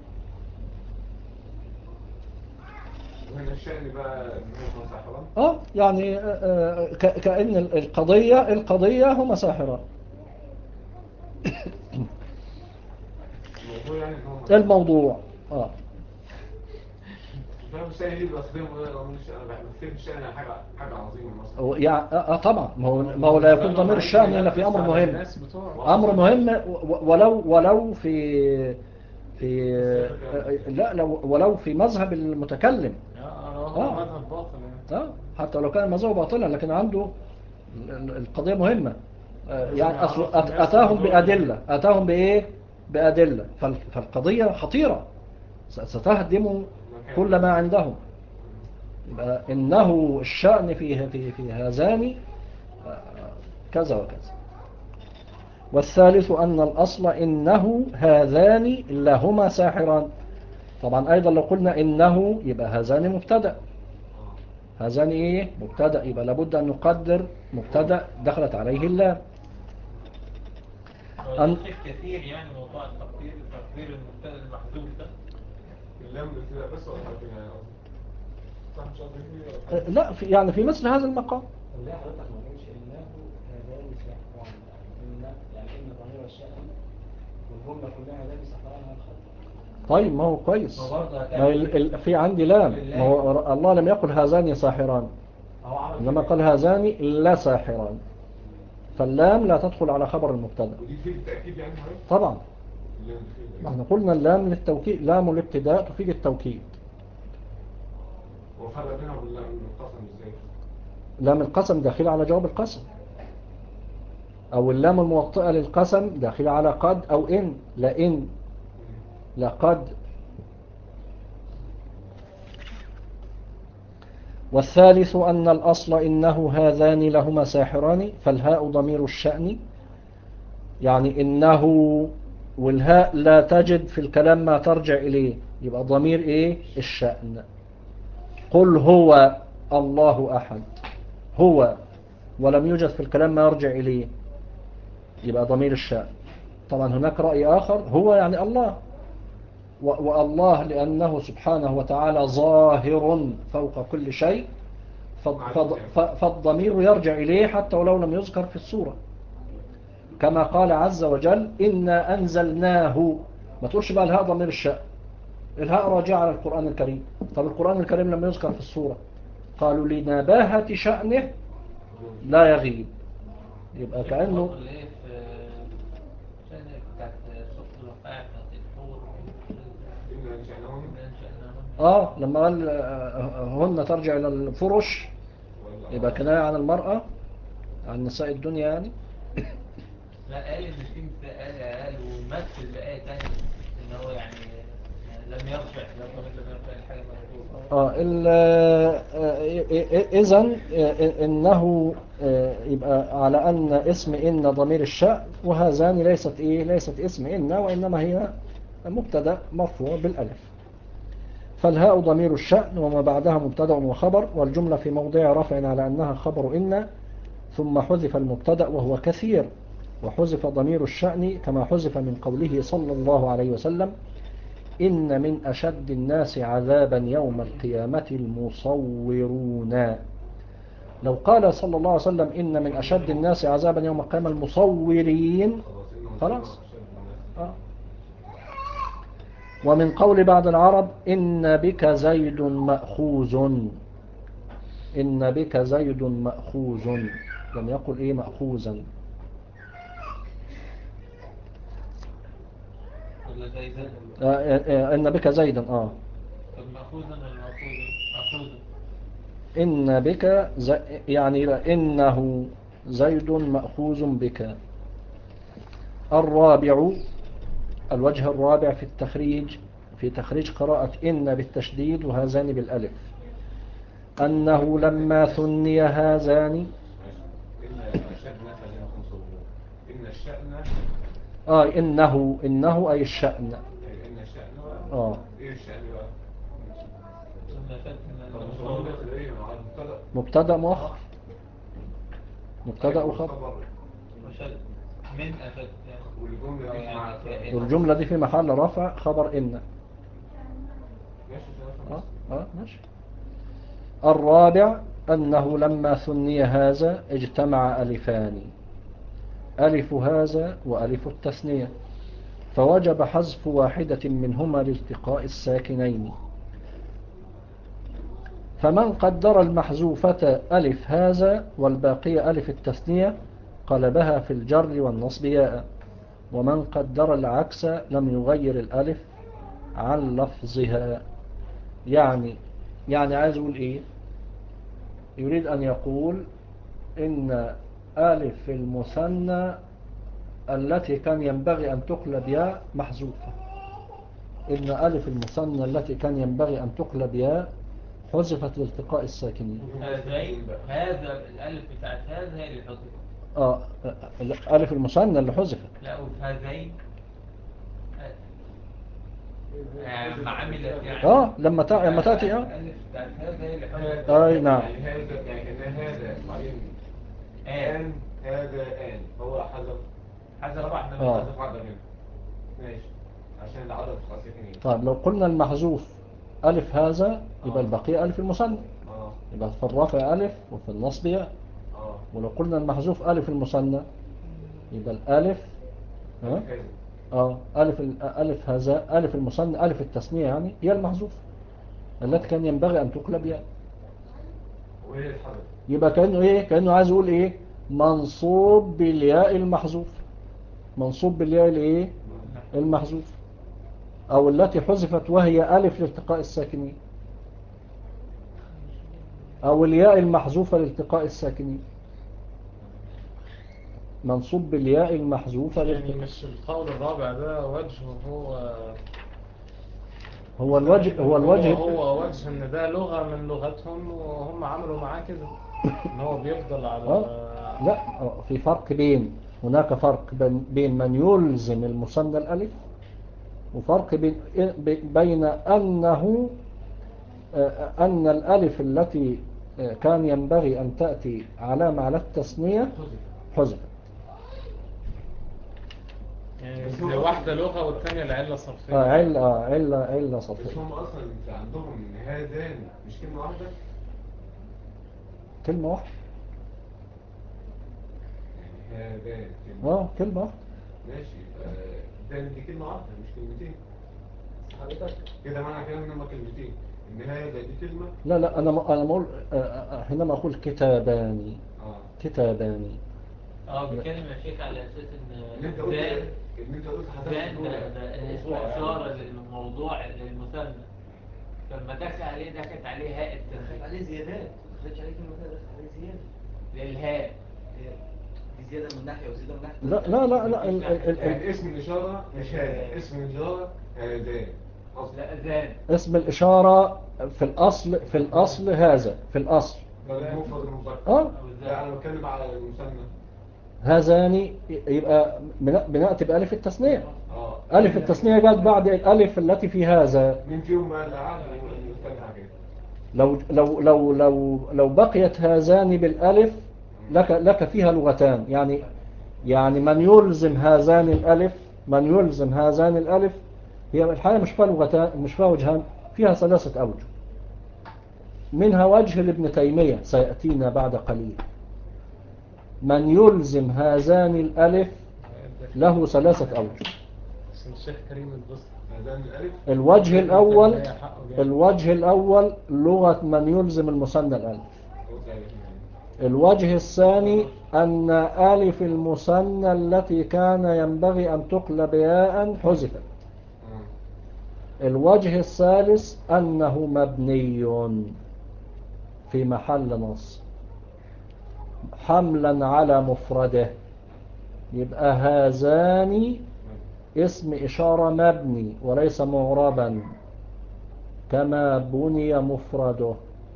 وهنا الشأن بقى إن هو ساحران. اه يعني كأن القضية القضية هما ساحران. الموضوع يعني إن هو الموضوع اه فاهم الشأن دي بأصدقهم مش أنا بفتكر الشأن حاجة حاجة عظيمة مثلا. يعني اه طبعا ما هو ما هو لا يكون ضمير الشأن إلا في أمر مهم. أمر مهم ولو ولو في في لا لو ولو في مذهب المتكلم. هو مذهب باطل يعني. اه حتى لو كان مذهبه باطلا لكن عنده القضية مهمة. يعني أصل أتاهم بأدلة أتاهم بإيه بأدلة فالقضية خطيرة ستهدم كل ما عندهم. يبقى إنه الشأن في في في هذان كذا وكذا. والثالث أن الأصل إنه هذان لهما ساحران. طبعا أيضا لو قلنا إنه يبقى هذان مبتدأ. هذان إيه مبتدأ يبقى لابد أن نقدر مبتدأ دخلت عليه اللام. أن كثير يعني موضوع التقدير تقدير المبتدأ المحذوف ده اللام الابتداء بس ولا حاجة يعني صح مش قصدي لا في يعني في مثل هذا المقام. لا حضرتك ما قلتش انه هذان سحران ان يعني ان ضمير الشأن والجمله كلها هذان سحران الخلق. طيب ما هو كويس. ما ال... ال... في عندي لام. ما هو الله لم يقل هذان ساحران انما قال هذان لا ساحران. فاللام لا تدخل على خبر المبتدا. ودي فيه التأكيد يعني حضرتك؟ طبعا اللام فيه احنا قلنا اللام للتوكيد. لام الابتداء تفيد التوكيد. وفرق بينها وبين القسم ازاي؟ لام القسم داخل على جواب القسم او اللام الموطئة للقسم داخل على قد او ان. لئن لقد. والثالث أن الأصل إنه هذان لهما ساحران. فالهاء ضمير الشأن يعني إنه والهاء لا تجد في الكلام ما ترجع إليه يبقى ضمير إيه الشأن. قل هو الله أحد هو ولم يوجد في الكلام ما يرجع إليه يبقى ضمير الشأن. طبعا هناك رأي آخر هو يعني الله والله لأنه سبحانه وتعالى ظاهر فوق كل شيء فالضمير يرجع إليه حتى ولو لم يذكر في السورة كما قال عز وجل إنا أنزلناه. ما تقولش بقى الهاء ضمير الشأن. الهاء راجع على القرآن الكريم. طب القرآن الكريم لم يذكر في السورة قالوا لنباهة شأنه لا يغيب. يبقى كأنه آه لما قال هن ترجع إلى الفرش يبقى كناية عن المرأة عن نساء الدنيا يعني. لا قال ان في مثال قال ومثل بآية تانية ان هو يعني لم يرجع لم يرجع لحاجة اه اذا انه يبقى على ان اسم ان ضمير الشأن وهذان ليست ايه ليست اسم ان وانما هي مبتدا مرفوع بالالف. فالهاء ضمير الشأن وما بعدها مبتدا وخبر والجملة في موضع رفع على انها خبر ان ثم حذف المبتدا وهو كثير وحذف ضمير الشأن كما حذف من قوله صلى الله عليه وسلم إن من أشد الناس عذابا يوم القيامة المصورون. لو قال صلى الله عليه وسلم إن من أشد الناس عذابا يوم القيامة المصورين خلاص. آه. ومن قول بعض العرب إن بك زيد مأخوذ. إن بك زيد مأخوذ لم يقل إيه مأخوذا. ولا زيدا آه آه إن بك زيدا آه طب مأخوذا ولا مأخوذا إن بك زي يعني إنه زيد مأخوذ بك. الرابع الوجه الرابع في التخريج في تخريج قراءة إن بالتشديد وهذان بالألف أنه لما ثني هذان إن أشد الناس عذابا مصورون. إن الشأن آه إنه إنه أي الشأن. إن الشأن آه إيه الشأن بقى؟ ما فات طب من مش هو داخل ايه مع المبتدا؟ مبتدأ مؤخر. مبتدأ وخبر. خبر. وشد من أفاد يعني. والجمله أو دي يعني مع كائن. والجملة دي في محل رفع خبر إن. ماشي اه اه ماشي. الرابع أنه لما ثني هذا اجتمع ألفان، ألف هذا وألف التثنية، فوجب حذف واحدة منهما لالتقاء الساكنين. فمن قدر المحذوفة ألف هذا والباقية ألف التثنية قلبها في الجر والنصب ياء، ومن قدر العكس لم يغير الألف عن لفظها. يعني يعني عايز يقول إيه؟ يريد أن يقول إن ألف المثنى التي كان ينبغي أن تقلب ياء محذوفة. إن ألف المثنى التي كان ينبغي أن تقلب ياء حذفت لالتقاء الساكنين. هذين هذا الألف بتاعت هذا هي اللي حذفت. آه ألف المثنى اللي حذفت. لا وفي هذين آه، ما عملت يعني. آه لما تأ... لما تأتي آه الألف بتاعت هذا هي اللي حذفت. أي نعم. يعني هذا يعني كان هذا بعدين آن هذا آن هو حذف حذف واحدة آه. من حذف واحدة منهم. ماشي عشان العدد خاصتين. طيب لو قلنا المحذوف ألف هذا يبقى البقية ألف المثنى، اه يبقى في الرفع ألف وفي النصب ياء. اه ولو قلنا المحذوف ألف المثنى يبقى الألف ها؟ اه ألف ال- ألف هذا ألف المثنى ألف التثنية يعني هي المحذوف التي كان ينبغي أن تقلب ياء. وهي الحذف. يبقى كأنه إيه؟ كأنه عايز يقول إيه؟ منصوب بالياء المحذوف، منصوب بالياء الإيه؟ المحذوف، أو التي حذفت وهي ألف لالتقاء الساكنين، أو الياء المحذوفة لالتقاء الساكنين. منصوب بالياء المحذوفة يعني لالتقاء. مش القول الرابع ده وجهه هو هو الوجه هو الوجه هو, هو وجه ان ده لغة من لغتهم وهم عملوا معاه كده ان هو بيفضل على آه. لا آه، في فرق بين هناك فرق بين بين من يلزم المثنى الألف، وفرق بين بين أنه آه، أن الألف التي آه، كان ينبغي أن تأتي علامة على التثنية حذفت. يعني واحدة لغة والثانية العلة صرفية. آه علة آه علة علة بس صفية. هم اصلا عندهم هذان مش كلمة واحدة. كلمة واحدة. يعني هذان كلمة. اه كلمة واحدة. ماشي ده دي كلمة واحدة مش كلمتين. حضرتك كده معنى كلام ان هم كلمتين ان هذا دي كلمة. لا لا أنا ما- أنا بقول آه، آه، حينما أقول كتابان اه كتابان اه بيتكلم يا شيخ على اساس ان ان انت قلت زان ان انت قلت حذفت زان ده, الأولى. ده اسم اشاره للموضوع للمثنى، فلما دخل عليه دخلت عليه هاء دخلت التنزيل عليه زيادات، ما دخلتش عليه كلمة كده، دخلت عليه زيادة. للهاء. دي زيادة من ناحية وزيادة من ناحية. لا لا لا لا ال- ال- ال- يعني اسم الإشارة مش هذا اسم الإشارة هذان أصلا. لا زان اسم الإشارة في الأصل في الأصل هذا في الأصل ده المفرد المذكر. اه لا أنا بتكلم على المثنى. هذان يبقى بن- بنأتي بألف التثنية. اه ألف التثنية جت بعد الألف التي في هذا. مين فيهم بقى اللي عاد والثاني حاجة؟ لو لو لو لو لو بقيت هذان بالألف لك لك فيها لغتان. يعني يعني من يلزم هذان الألف من يلزم هذان الألف هي الحقيقة مش فيها لغتان، مش فيها وجهان، فيها ثلاثة أوجه. منها وجه لابن تيمية سيأتينا بعد قليل. من يلزم هذان الألف له ثلاثة أوجه. بس الشيخ كريم البصري هذان الألف. الوجه الأول الوجه الأول لغة من يلزم المثنى الألف. الوجه الثاني أن ألف المثنى التي كان ينبغي أن تقلب ياء حذفت. الوجه الثالث أنه مبني في محل نصب حملا على مفرده، يبقى هذان اسم إشارة مبني وليس معربا كما بني مفرده.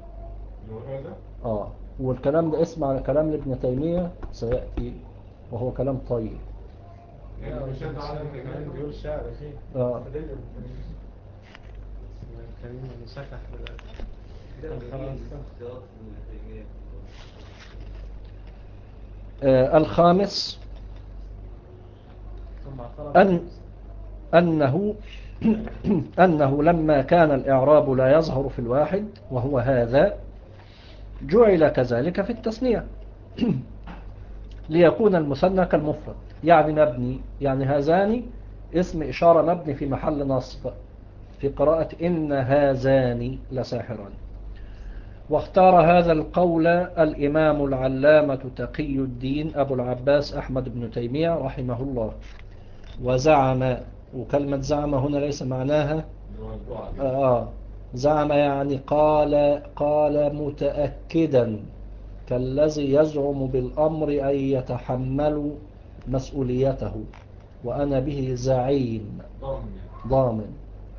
آه والكلام ده اسمع على كلام لابن تيمية سيأتي وهو كلام طيب. لا مش كمان بيقول شعر فيه آه. كريم مسكح دلوقتي. آه الخامس ثم اعترض أن أنه أنه لما كان الإعراب لا يظهر في الواحد وهو هذا جعل كذلك في التثنية ليكون المثنى كالمفرد، يعني مبني، يعني هذان اسم إشارة مبني في محل نصب في قراءة إن هذان لساحران. واختار هذا القول الإمام العلامة تقي الدين أبو العباس أحمد بن تيمية رحمه الله، وزعم، وكلمة زعم هنا ليس معناها آه زعم يعني قال قال متأكدا كالذي يزعم بالأمر أن يتحمل مسؤوليته، وأنا به زعيم ضامن.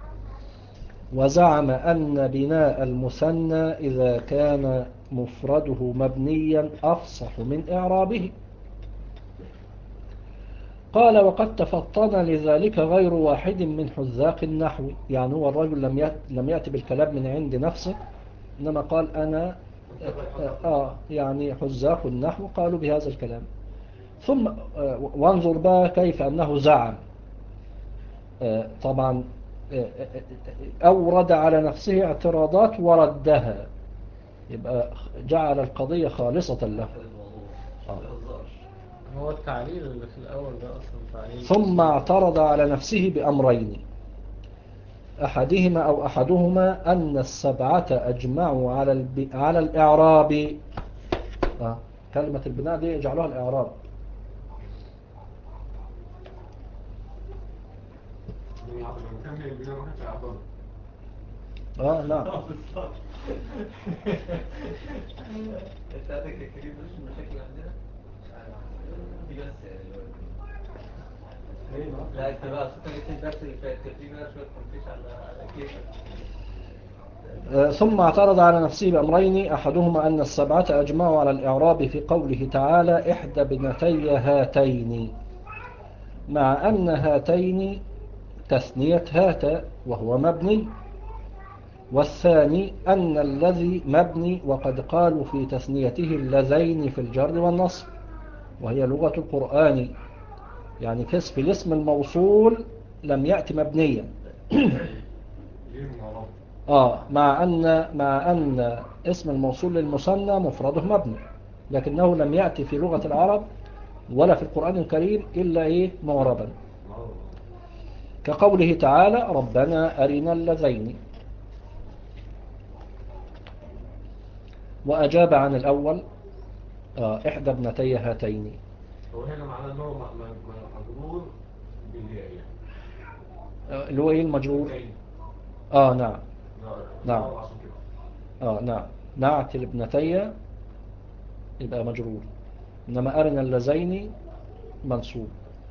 وزعم أن بناء المثنى إذا كان مفرده مبنيا أفصح من إعرابه. قال وقد تفطن لذلك غير واحد من حذاق النحو، يعني هو الرجل لم لم يأتي بالكلام من عند نفسه، إنما قال أنا آه, آه يعني حذاق النحو قالوا بهذا الكلام. ثم آه وانظر بقى كيف أنه زعم. آه طبعا آه أورد على نفسه اعتراضات وردها، يبقى جعل القضية خالصة له. آه. هو التعليل اللي في الأول ده أصلا تعليل. ثم اعترض على نفسه بأمرين، أحدهما أو أحدهما أن السبعة أجمعوا على الب... على الإعراب. آه. كلمة البناء دي يجعلوها الإعراب. آه نعم. انت عندك الكريم مش مشاكل عندنا دي بس يعني لا انت بقى اصلا جيت الدرس اللي فات كان في بقى شويه تنفيش على على كيفك. آه ثم اعترض على نفسه بأمرين، أحدهما أن السبعة أجمعوا على الإعراب في قوله تعالى إحدى ابنتي هاتين، مع أن هاتين تثنية هات وهو مبني. والثاني أن الذي مبني، وقد قالوا في تثنيته اللذين في الجر والنصب، وهي لغة القرآن، يعني كسب الاسم الموصول لم يأتي مبنيا. آه مع أن مع أن اسم الموصول للمثنى مفرده مبني، لكنه لم يأتي في لغة العرب ولا في القرآن الكريم إلا إيه معربا، كقوله تعالى ربنا أرنا اللذين. وأجاب عن الأول آه إحدى ابنتي هاتين. هو هنا معناه ان هو مجرور بالياء يعني. آه اللي هو إيه المجرور؟ آه نعم نعم آه نعم نعت الابنتي يبقى مجرور، إنما أرنا اللذين منصوب.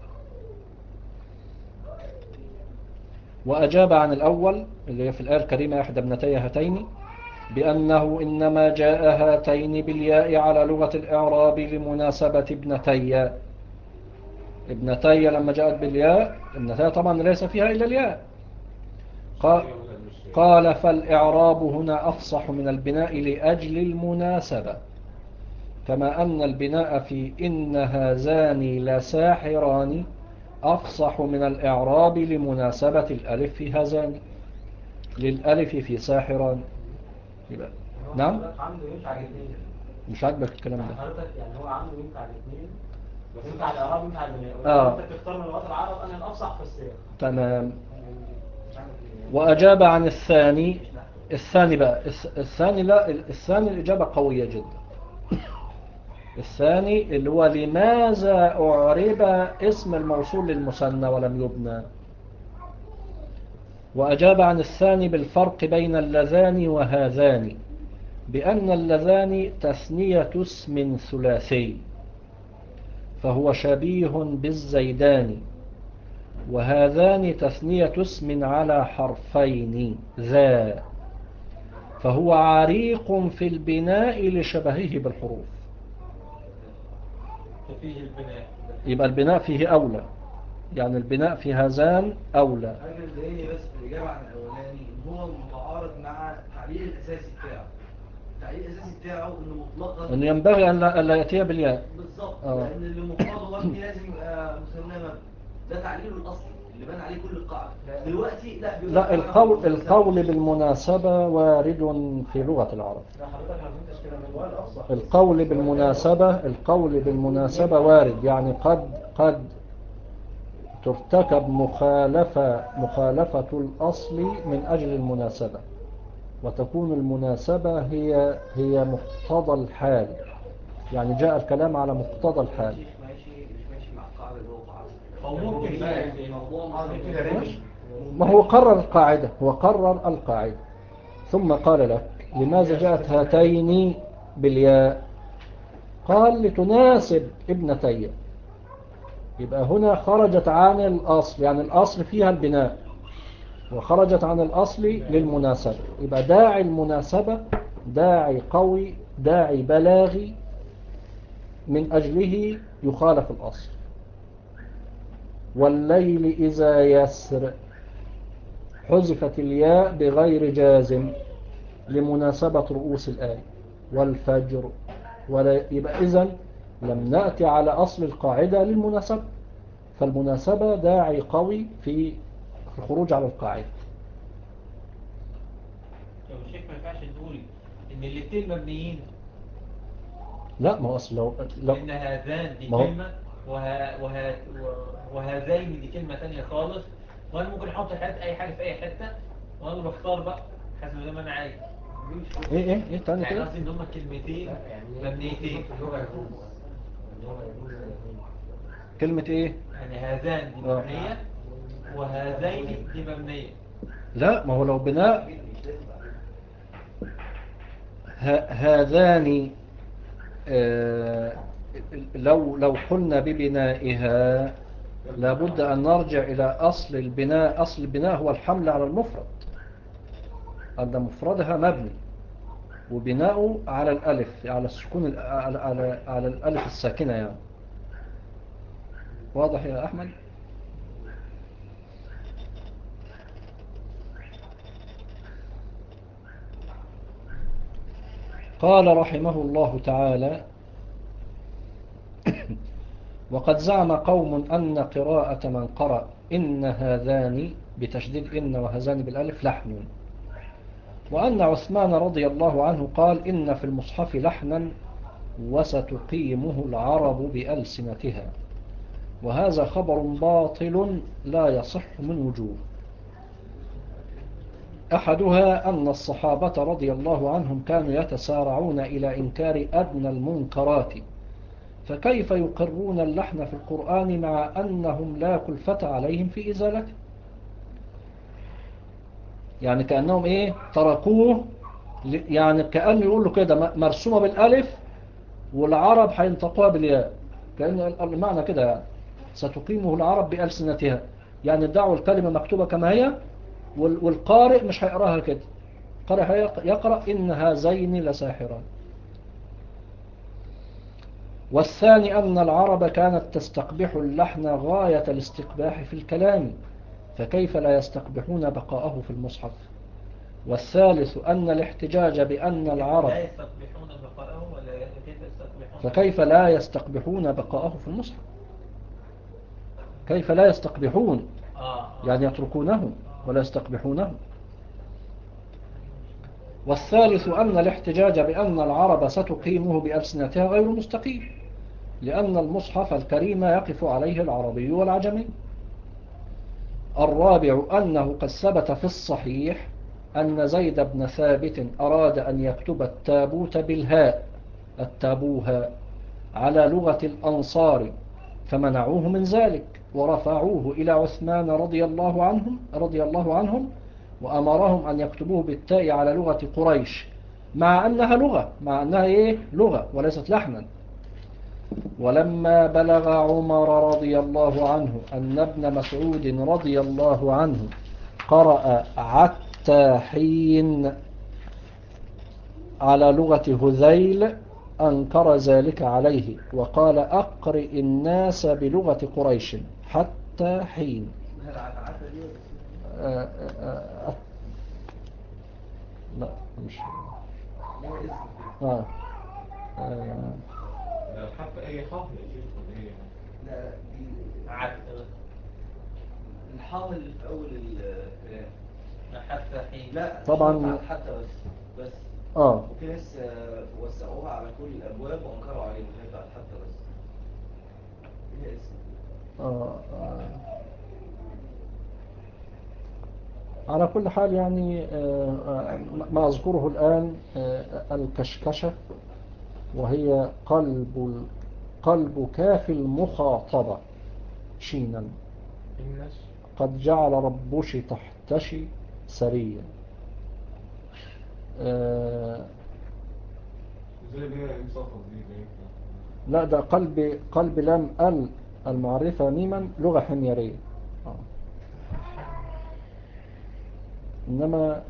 وأجاب عن الأول اللي هي في الآية الكريمة إحدى ابنتي هاتين بأنه إنما جاء هاتين بالياء على لغة الإعراب لمناسبة ابنتي. ابنتي لما جاءت بالياء، ابنتي طبعا ليس فيها إلا الياء. قال فالإعراب هنا أفصح من البناء لأجل المناسبة، كما أن البناء في إن هذان لساحران أفصح من الإعراب لمناسبة الألف في هذان للألف في ساحران. يبقى نعم مش عاجبك الكلام ده حضرتك يعني هو عنده ينفع الاثنين، بس ينفع الاعراب ينفع البناء، آه. انت تختار من لغات العرب انا الافصح في السياق. تمام. وأجاب عن الثاني الثاني بقى الثاني لا الثاني الإجابة قوية جدا. الثاني اللي هو لماذا أعرب اسم الموصول للمثنى ولم يبنى. وأجاب عن الثاني بالفرق بين اللذان وهذان، بأن اللذان تثنية اسم ثلاثي فهو شبيه بالزيدان، وهذان تثنية اسم على حرفين ذا فهو عريق في البناء لشبهه بالحروف. فيه البناء يبقى البناء فيه أولى، يعني البناء في هذان أولى. حاجة زيني بس في الإجابة عن الأولاني إن هو متعارض مع التعليل الأساسي بتاعه. التعليل الاساسي بتاعه انه مطلقا أن ينبغي أن لا, أن لا يأتي بالياء. بالظبط، آه. لان اللي مفرده مبني لازم يبقى مثنى مبني. ده تعليله الاصلي اللي بنى عليه كل القاعده. دلوقتي لا بيقول لا، القول القول بالمناسبة وارد في لغة العرب. لا حضرتك ما فهمتش كده من وائل افصح. القول بالمناسبة القول بالمناسبة وارد، يعني قد قد ترتكب مخالفة مخالفة الأصل من أجل المناسبة، وتكون المناسبة هي هي مقتضى الحال، يعني جاء الكلام على مقتضى الحال. مش ماشي مش ماشي مع القاعده اللي هو قاعده. أو ممكن بقى يبقى موضوع ماشي. ما هو قرر القاعدة، هو قرر القاعدة ثم قال لك لماذا جاءت هاتين بالياء؟ قال لتناسب ابنتي. يبقى هنا خرجت عن الأصل، يعني الأصل فيها البناء، وخرجت عن الأصل للمناسبة. يبقى داعي المناسبة داعي قوي، داعي بلاغي، من أجله يخالف الأصل. والليل إذا يسر حذفت الياء بغير جازم لمناسبة رؤوس الآية. والفجر، ولا يبقى إذن لم نأتي على أصل القاعدة للمناسبة، فالمناسبة داعي قوي في الخروج على القاعدة. لو الشيخ ما ينفعش نقول إن الاثنين مبنيين، لا، ما هو أصل لو, لو لأن هذان دي ما هو كلمة وه... وه... وهذين دي كلمة تانية خالص، وأنا ممكن أحط حاجة أي حاجة في أي حتة وأنا بختار بقى حسب زي ما أنا عايز. إيه إيه إيه تاني يعني كده؟ قصدي إن هما كلمتين مبنيتين. كلمة إيه؟ يعني هذان دي آه. مبنية وهذين دي مبنية. لا، ما هو لو بناء ه- هذان آه، لو لو قلنا ببنائها لابد أن نرجع إلى أصل البناء. أصل البناء هو الحمل على المفرد، أن مفردها مبني وبناءه على الألف، على السكون ال- على, على, على الألف الساكنة يعني. واضح يا أحمد؟ قال رحمه الله تعالى: وقد زعم قوم أن قراءة من قرأ إن هذان بتشديد إن وهذان بالألف لحن، وأن عثمان رضي الله عنه قال إن في المصحف لحنا وستقيمه العرب بألسنتها، وهذا خبر باطل لا يصح من وجوه. أحدها أن الصحابة رضي الله عنهم كانوا يتسارعون إلى إنكار أدنى المنكرات، فكيف يقرون اللحن في القرآن مع أنهم لا كلفة عليهم في إزالته؟ يعني كأنهم إيه تركوه، يعني كأنه يقول له كده مرسومة بالألف والعرب هينطقوها بالياء، كأن المعنى كده يعني ستقيمه العرب بألسنتها، يعني ادعوا الكلمة مكتوبة كما هي والقارئ مش هيقراها كده، القارئ يقرأ إن هذين لساحران. والثاني أن العرب كانت تستقبح اللحن غاية الاستقباح في الكلام، فكيف لا يستقبحون بقاءه في المصحف. والثالث أن الاحتجاج بأن العرب لا يستقبحون بقاءه ولا كيف يستقبحون، فكيف لا يستقبحون بقاءه في المصحف، كيف لا يستقبحون آه آه. يعني يتركونه ولا يستقبحونه. والثالث أن الاحتجاج بأن العرب ستقيمه بألسنتها غير مستقيم، لأن المصحف الكريم يقف عليه العربي والعجمي. الرابع أنه قد ثبت في الصحيح أن زيد بن ثابت أراد أن يكتب التابوت بالهاء التابوها على لغة الأنصار، فمنعوه من ذلك ورفعوه إلى عثمان رضي الله عنهم رضي الله عنهم وأمرهم أن يكتبوه بالتاء على لغة قريش، مع أنها لغة مع أنها إيه لغة وليست لحنا. ولما بلغ عمر رضي الله عنه أن ابن مسعود رضي الله عنه قرأ عتاحين على لغة هذيل أنكر ذلك عليه وقال أقرئ الناس بلغة قريش حتى حين. آه آه آه لا مش ليها اسم كده. آه. آه. ده حتى اي حرف يا شيخ ولا ايه؟ لا لا دي عدت بس. الحاء اللي في اول الكلام. حتى حين. لا طبعاً. مش على حتى بس بس آه. وفي ناس آه، وسعوها على كل الابواب وانكروا عليهم اللي هي بتاعت حتى بس ليها اسم. آه. آه. على كل حال يعني آه، آه، ما أذكره الآن آه، الكشكشة، وهي قلب قلب كاف المخاطبة شينا النش. قد جعل ربش تحتشي سريا. آه، زي اللي هي انصافا دي اللي هي لا ده قلب قلب لام ال المعرفة ميما لغة حميرية. آه. إنما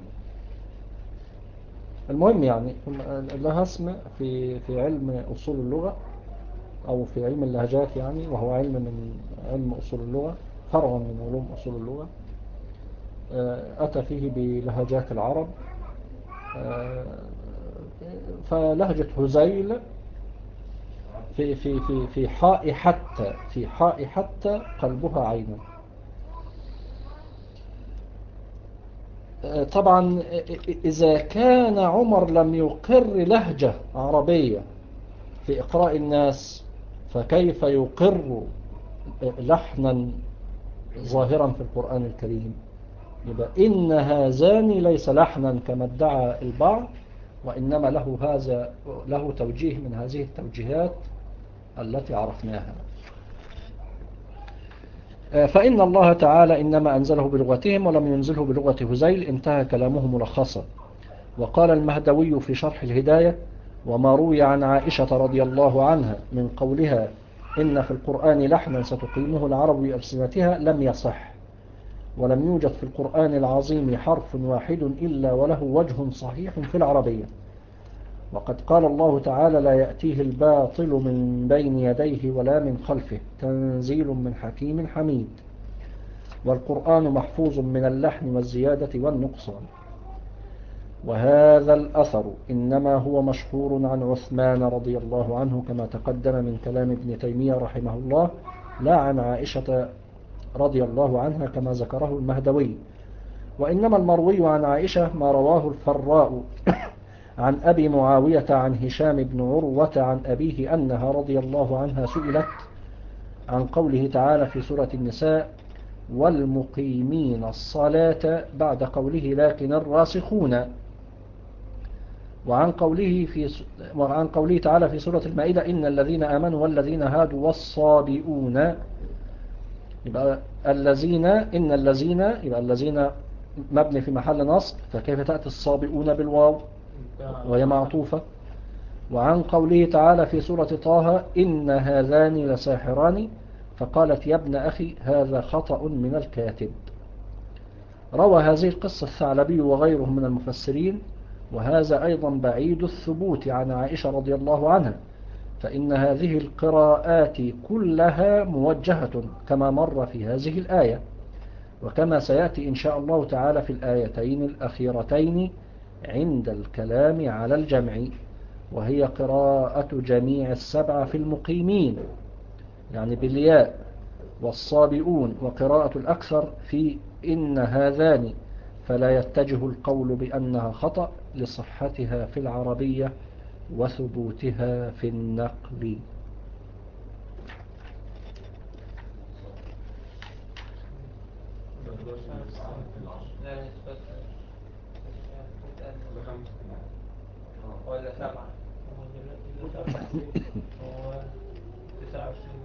المهم يعني لها اسم في في علم أصول اللغة أو في علم اللهجات يعني، وهو علم من علم أصول اللغة، فرع من علوم أصول اللغة. آه، أتى فيه بلهجات العرب. آه، فلهجة هزيل في في في في حاء حتى في حاء حتى قلبها عينا. آه، طبعا إذا كان عمر لم يقر لهجة عربية في إقراء الناس، فكيف يقر لحنا ظاهرا في القرآن الكريم؟ يبقى إن هذان ليس لحنا كما ادعى البعض، وإنما له هذا له توجيه من هذه التوجيهات التي عرفناها. فإن الله تعالى إنما أنزله بلغتهم ولم ينزله بلغة هزيل، انتهى كلامه ملخصا. وقال المهدوي في شرح الهداية: وما روي عن عائشة رضي الله عنها من قولها إن في القرآن لحنا ستقيمه العرب بألسنتها لم يصح، ولم يوجد في القرآن العظيم حرف واحد إلا وله وجه صحيح في العربية. وقد قال الله تعالى: لا يأتيه الباطل من بين يديه ولا من خلفه تنزيل من حكيم حميد. والقرآن محفوظ من اللحن والزيادة والنقصان. وهذا الأثر إنما هو مشهور عن عثمان رضي الله عنه كما تقدم من كلام ابن تيمية رحمه الله، لا عن عائشة رضي الله عنها كما ذكره المهدوي. وإنما المروي عن عائشة ما رواه الفراء عن أبي معاوية عن هشام بن عروة عن أبيه أنها رضي الله عنها سئلت عن قوله تعالى في سورة النساء: والمقيمين الصلاة، بعد قوله لكن الراسخون، وعن قوله في وعن قوله تعالى في سورة المائدة: إن الذين آمنوا والذين هادوا والصابئون. يبقى الذين إن الذين يبقى الذين مبني في محل نصب، فكيف تأتي الصابئون بالواو وهي معطوفة؟ وعن قوله تعالى في سورة طه: إن هذان لساحران، فقالت يا ابن أخي هذا خطأ من الكاتب. روى هذه القصة الثعلبي وغيره من المفسرين، وهذا أيضا بعيد الثبوت عن عائشة رضي الله عنها، فإن هذه القراءات كلها موجهة كما مر في هذه الآية، وكما سيأتي إن شاء الله تعالى في الآيتين الأخيرتين عند الكلام على الجمع، وهي قراءة جميع السبعة في المقيمين يعني بالياء، والصابئون، وقراءة الأكثر في إن هذان، فلا يتجه القول بأنها خطأ لصحتها في العربية وثبوتها في النقل. لا مش بس ده خمسة. ولا سبعة. هو تسعة وعشرين.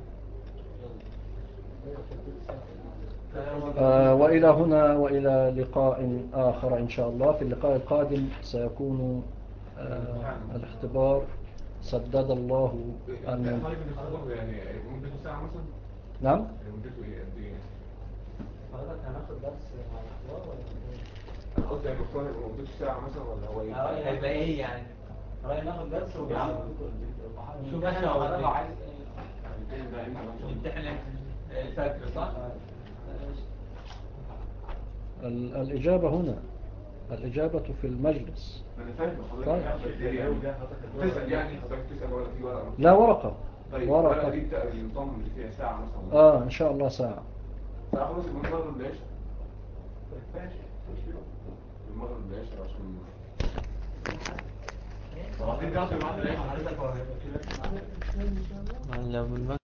آه وإلى هنا وإلى لقاء آخر إن شاء الله. في اللقاء القادم سيكون آه الاختبار سدد الله انت أن... طالب الاختبار يعني مدته ساعة مثلا؟ نعم. مدته ايه قد ايه؟ حضرتك هناخد درس مع الاخبار ولا ايه؟ انا قلت يعني اختبار مدته ساعة مثلا ولا هو ايه؟ اه هيبقى ايه يعني؟ رايح ناخد درس وبنعمل شو شوف احنا ماشي حضرتك لو عايز هنتكلم بقى امتى مثلا؟ نمتحن الفجر صح؟ ال- الإجابة هنا الإجابة في المجلس. ما انا فاهم حضرتك طيب. يعني بس هي يعني تسال يعني حضرتك تسال ولا في ورقه مثلا؟ لا ورقة. طيب الورقه ورقة. دي بتاع النظام اللي فيها ساعه مثلا؟ آه إن شاء الله ساعة. ساعه خلاص يبقى المغرب العشاء. طيب ماشي ماشي المغرب العشاء عشان طب عايزين تعرفوا ميعاد العشاء؟ لو بالمكتب